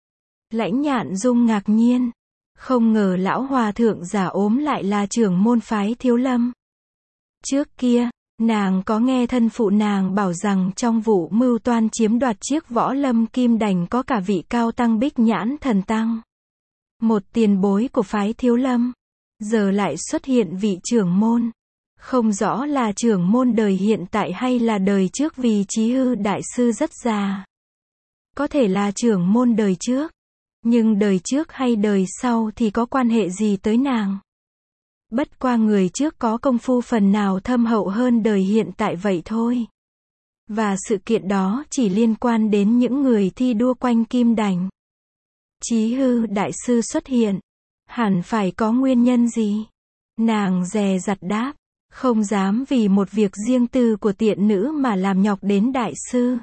Lãnh Nhạn Dung ngạc nhiên, không ngờ lão hòa thượng giả ốm lại là trưởng môn phái Thiếu Lâm. Trước kia, nàng có nghe thân phụ nàng bảo rằng trong vụ mưu toan chiếm đoạt chiếc võ lâm kim đành có cả vị cao tăng Bích Nhãn Thần Tăng, một tiền bối của phái Thiếu Lâm. Giờ lại xuất hiện vị trưởng môn. Không rõ là trưởng môn đời hiện tại hay là đời trước vì Chí Hư đại sư rất già. Có thể là trưởng môn đời trước. Nhưng đời trước hay đời sau thì có quan hệ gì tới nàng? Bất qua người trước có công phu phần nào thâm hậu hơn đời hiện tại vậy thôi. Và sự kiện đó chỉ liên quan đến những người thi đua quanh kim đành. Chí Hư đại sư xuất hiện, hẳn phải có nguyên nhân gì? Nàng dè dặt đáp, không dám vì một việc riêng tư của tiện nữ mà làm nhọc đến đại sư.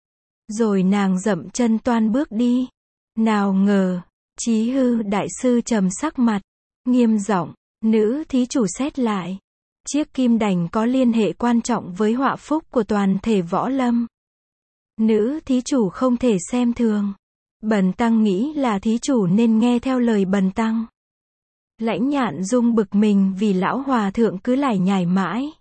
Rồi nàng dậm chân toan bước đi. Nào ngờ, Chí Hư đại sư trầm sắc mặt, nghiêm giọng, nữ thí chủ xét lại. Chiếc kim đành có liên hệ quan trọng với họa phúc của toàn thể võ lâm. Nữ thí chủ không thể xem thường. Bần tăng nghĩ là thí chủ nên nghe theo lời bần tăng. Lãnh Nhạn Dung bực mình vì lão hòa thượng cứ lải nhải mãi.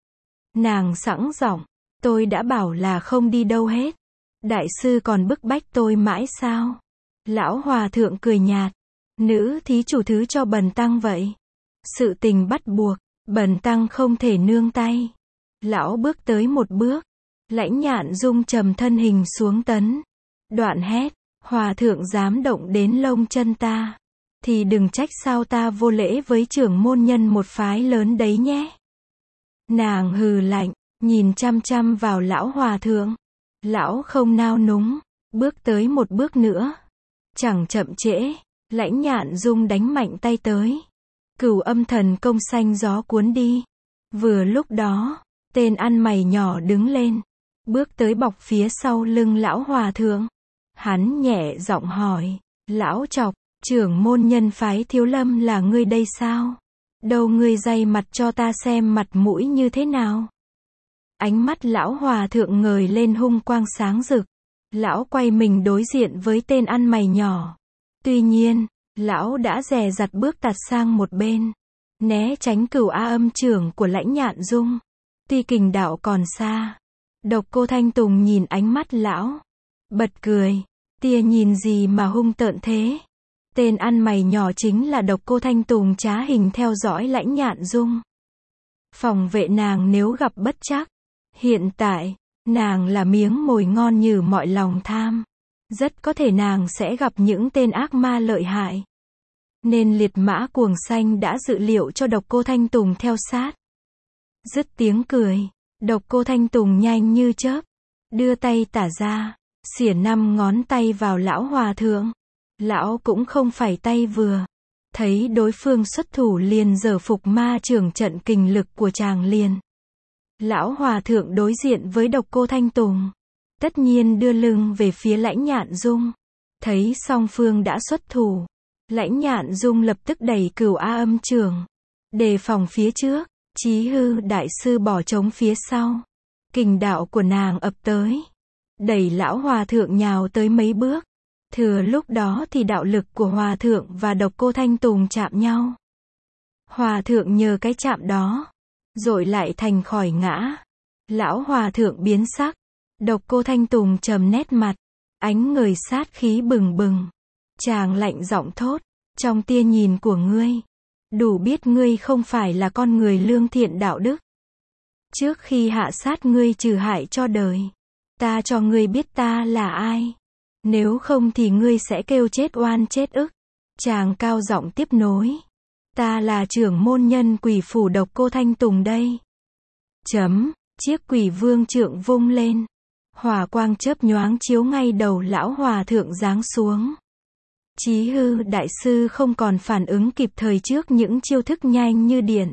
Nàng sẵn giọng, tôi đã bảo là không đi đâu hết. Đại sư còn bức bách tôi mãi sao? Lão hòa thượng cười nhạt, nữ thí chủ thứ cho bần tăng vậy. Sự tình bắt buộc, bần tăng không thể nương tay. Lão bước tới một bước, Lãnh Nhạn Dung trầm thân hình xuống tấn. Đoạn hét, hòa thượng dám động đến lông chân ta, thì đừng trách sao ta vô lễ với trưởng môn nhân một phái lớn đấy nhé. Nàng hừ lạnh, nhìn chăm chăm vào lão hòa thượng. Lão không nao núng, bước tới một bước nữa. Chẳng chậm trễ, Lãnh Nhạn Dung đánh mạnh tay tới. Cửu âm thần công xanh gió cuốn đi. Vừa lúc đó, tên ăn mày nhỏ đứng lên, bước tới bọc phía sau lưng lão hòa thượng. Hắn nhẹ giọng hỏi, lão chọc, trưởng môn nhân phái Thiếu Lâm là ngươi đây sao? Đâu ngươi day mặt cho ta xem mặt mũi như thế nào? Ánh mắt lão hòa thượng ngời lên hung quang sáng rực. Lão quay mình đối diện với tên ăn mày nhỏ. Tuy nhiên, lão đã dè dặt bước tạt sang một bên, né tránh cửu A âm trưởng của Lãnh Nhạn Dung. Tuy kình đạo còn xa, Độc Cô Thanh Tùng nhìn ánh mắt lão, bật cười. Tia nhìn gì mà hung tợn thế? Tên ăn mày nhỏ chính là Độc Cô Thanh Tùng trá hình theo dõi Lãnh Nhạn Dung. Phòng vệ nàng nếu gặp bất trắc. Hiện tại, nàng là miếng mồi ngon như mọi lòng tham. Rất có thể nàng sẽ gặp những tên ác ma lợi hại. Nên liệt mã cuồng xanh đã dự liệu cho Độc Cô Thanh Tùng theo sát. Dứt tiếng cười, Độc Cô Thanh Tùng nhanh như chớp, đưa tay tả ra, xỉa năm ngón tay vào lão hòa thượng. Lão cũng không phải tay vừa. Thấy đối phương xuất thủ liền giở phục ma trưởng trận kình lực của chàng liền. Lão hòa thượng đối diện với Độc Cô Thanh Tùng. Tất nhiên đưa lưng về phía Lãnh Nhạn Dung. Thấy song phương đã xuất thủ. Lãnh Nhạn Dung lập tức đẩy Cửu A Âm trưởng. Đề phòng phía trước. Chí Hư đại sư bỏ trống phía sau. Kình đạo của nàng ập tới. Đẩy lão hòa thượng nhào tới mấy bước. Thừa lúc đó thì đạo lực của hòa thượng và Độc Cô Thanh Tùng chạm nhau. Hòa thượng nhờ cái chạm đó, rồi lại thành khỏi ngã. Lão hòa thượng biến sắc. Độc Cô Thanh Tùng trầm nét mặt. Ánh người sát khí bừng bừng. Chàng lạnh giọng thốt. Trong tia nhìn của ngươi, đủ biết ngươi không phải là con người lương thiện đạo đức. Trước khi hạ sát ngươi trừ hại cho đời, ta cho ngươi biết ta là ai. Nếu không thì ngươi sẽ kêu chết oan chết ức. Chàng cao giọng tiếp nối. Ta là trưởng môn nhân quỷ phủ Độc Cô Thanh Tùng đây. Chấm, chiếc quỷ vương trượng vung lên. Hỏa quang chớp nhoáng chiếu ngay đầu lão hòa thượng giáng xuống. Chí Hư đại sư không còn phản ứng kịp thời trước những chiêu thức nhanh như điện.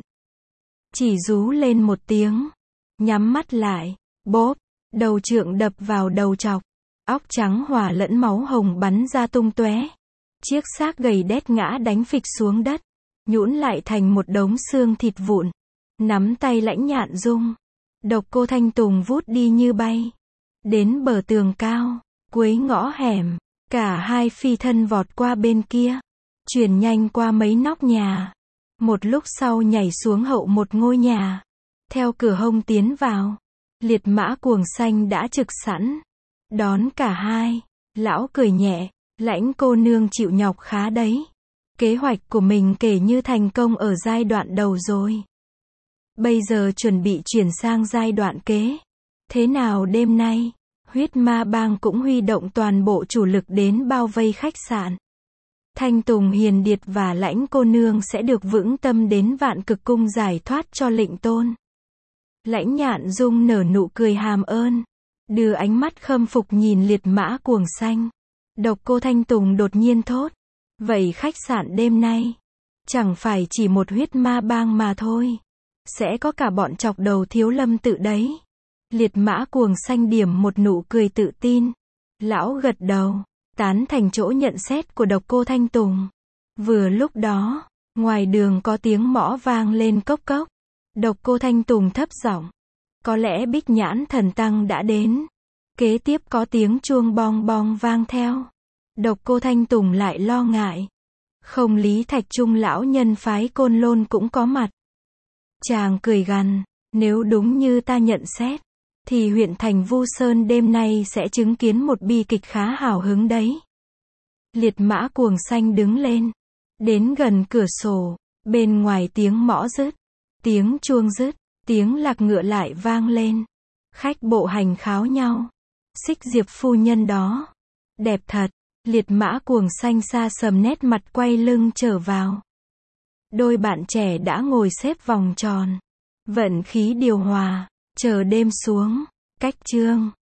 Chỉ rú lên một tiếng. Nhắm mắt lại. Bốp. Đầu trượng đập vào đầu chọc. Óc trắng hòa lẫn máu hồng bắn ra tung tóe. Chiếc xác gầy đét ngã đánh phịch xuống đất. Nhũn lại thành một đống xương thịt vụn. Nắm tay Lãnh Nhạn Dung. Độc Cô Thanh Tùng vút đi như bay. Đến bờ tường cao. Cuối ngõ hẻm. Cả hai phi thân vọt qua bên kia. Chuyển nhanh qua mấy nóc nhà. Một lúc sau nhảy xuống hậu một ngôi nhà. Theo cửa hông tiến vào. Liệt mã cuồng xanh đã trực sẵn. Đón cả hai. Lão cười nhẹ. Lãnh cô nương chịu nhọc khá đấy. Kế hoạch của mình kể như thành công ở giai đoạn đầu rồi. Bây giờ chuẩn bị chuyển sang giai đoạn kế. Thế nào đêm nay? Huyết ma bang cũng huy động toàn bộ chủ lực đến bao vây khách sạn. Thanh Tùng Hiền Điệt và Lãnh cô nương sẽ được vững tâm đến Vạn Cực Cung giải thoát cho Lệnh Tôn. Lãnh Nhạn Dung nở nụ cười hàm ơn. Đưa ánh mắt khâm phục nhìn liệt mã cuồng xanh. Độc Cô Thanh Tùng đột nhiên thốt. Vậy khách sạn đêm nay, chẳng phải chỉ một huyết ma bang mà thôi. Sẽ có cả bọn chọc đầu thiếu lâm tự đấy. Liệt mã cuồng xanh điểm một nụ cười tự tin. Lão gật đầu, tán thành chỗ nhận xét của Độc Cô Thanh Tùng. Vừa lúc đó, ngoài đường có tiếng mõ vang lên cốc cốc. Độc Cô Thanh Tùng thấp giọng. Có lẽ Bích Nhãn Thần Tăng đã đến. Kế tiếp có tiếng chuông bong bong vang theo. Độc Cô Thanh Tùng lại lo ngại. Không Lý Thạch Trung lão nhân phái Côn Lôn cũng có mặt. Chàng cười gằn, nếu đúng như ta nhận xét, thì huyện thành Vu Sơn đêm nay sẽ chứng kiến một bi kịch khá hào hứng đấy. Liệt mã cuồng xanh đứng lên, đến gần cửa sổ, bên ngoài tiếng mõ dứt, tiếng chuông dứt, tiếng lạc ngựa lại vang lên. Khách bộ hành kháo nhau. Xích Diệp phu nhân đó, đẹp thật. Liệt mã cuồng xanh xa sầm nét mặt quay lưng trở vào. Đôi bạn trẻ đã ngồi xếp vòng tròn, vận khí điều hòa, chờ đêm xuống. Cách chương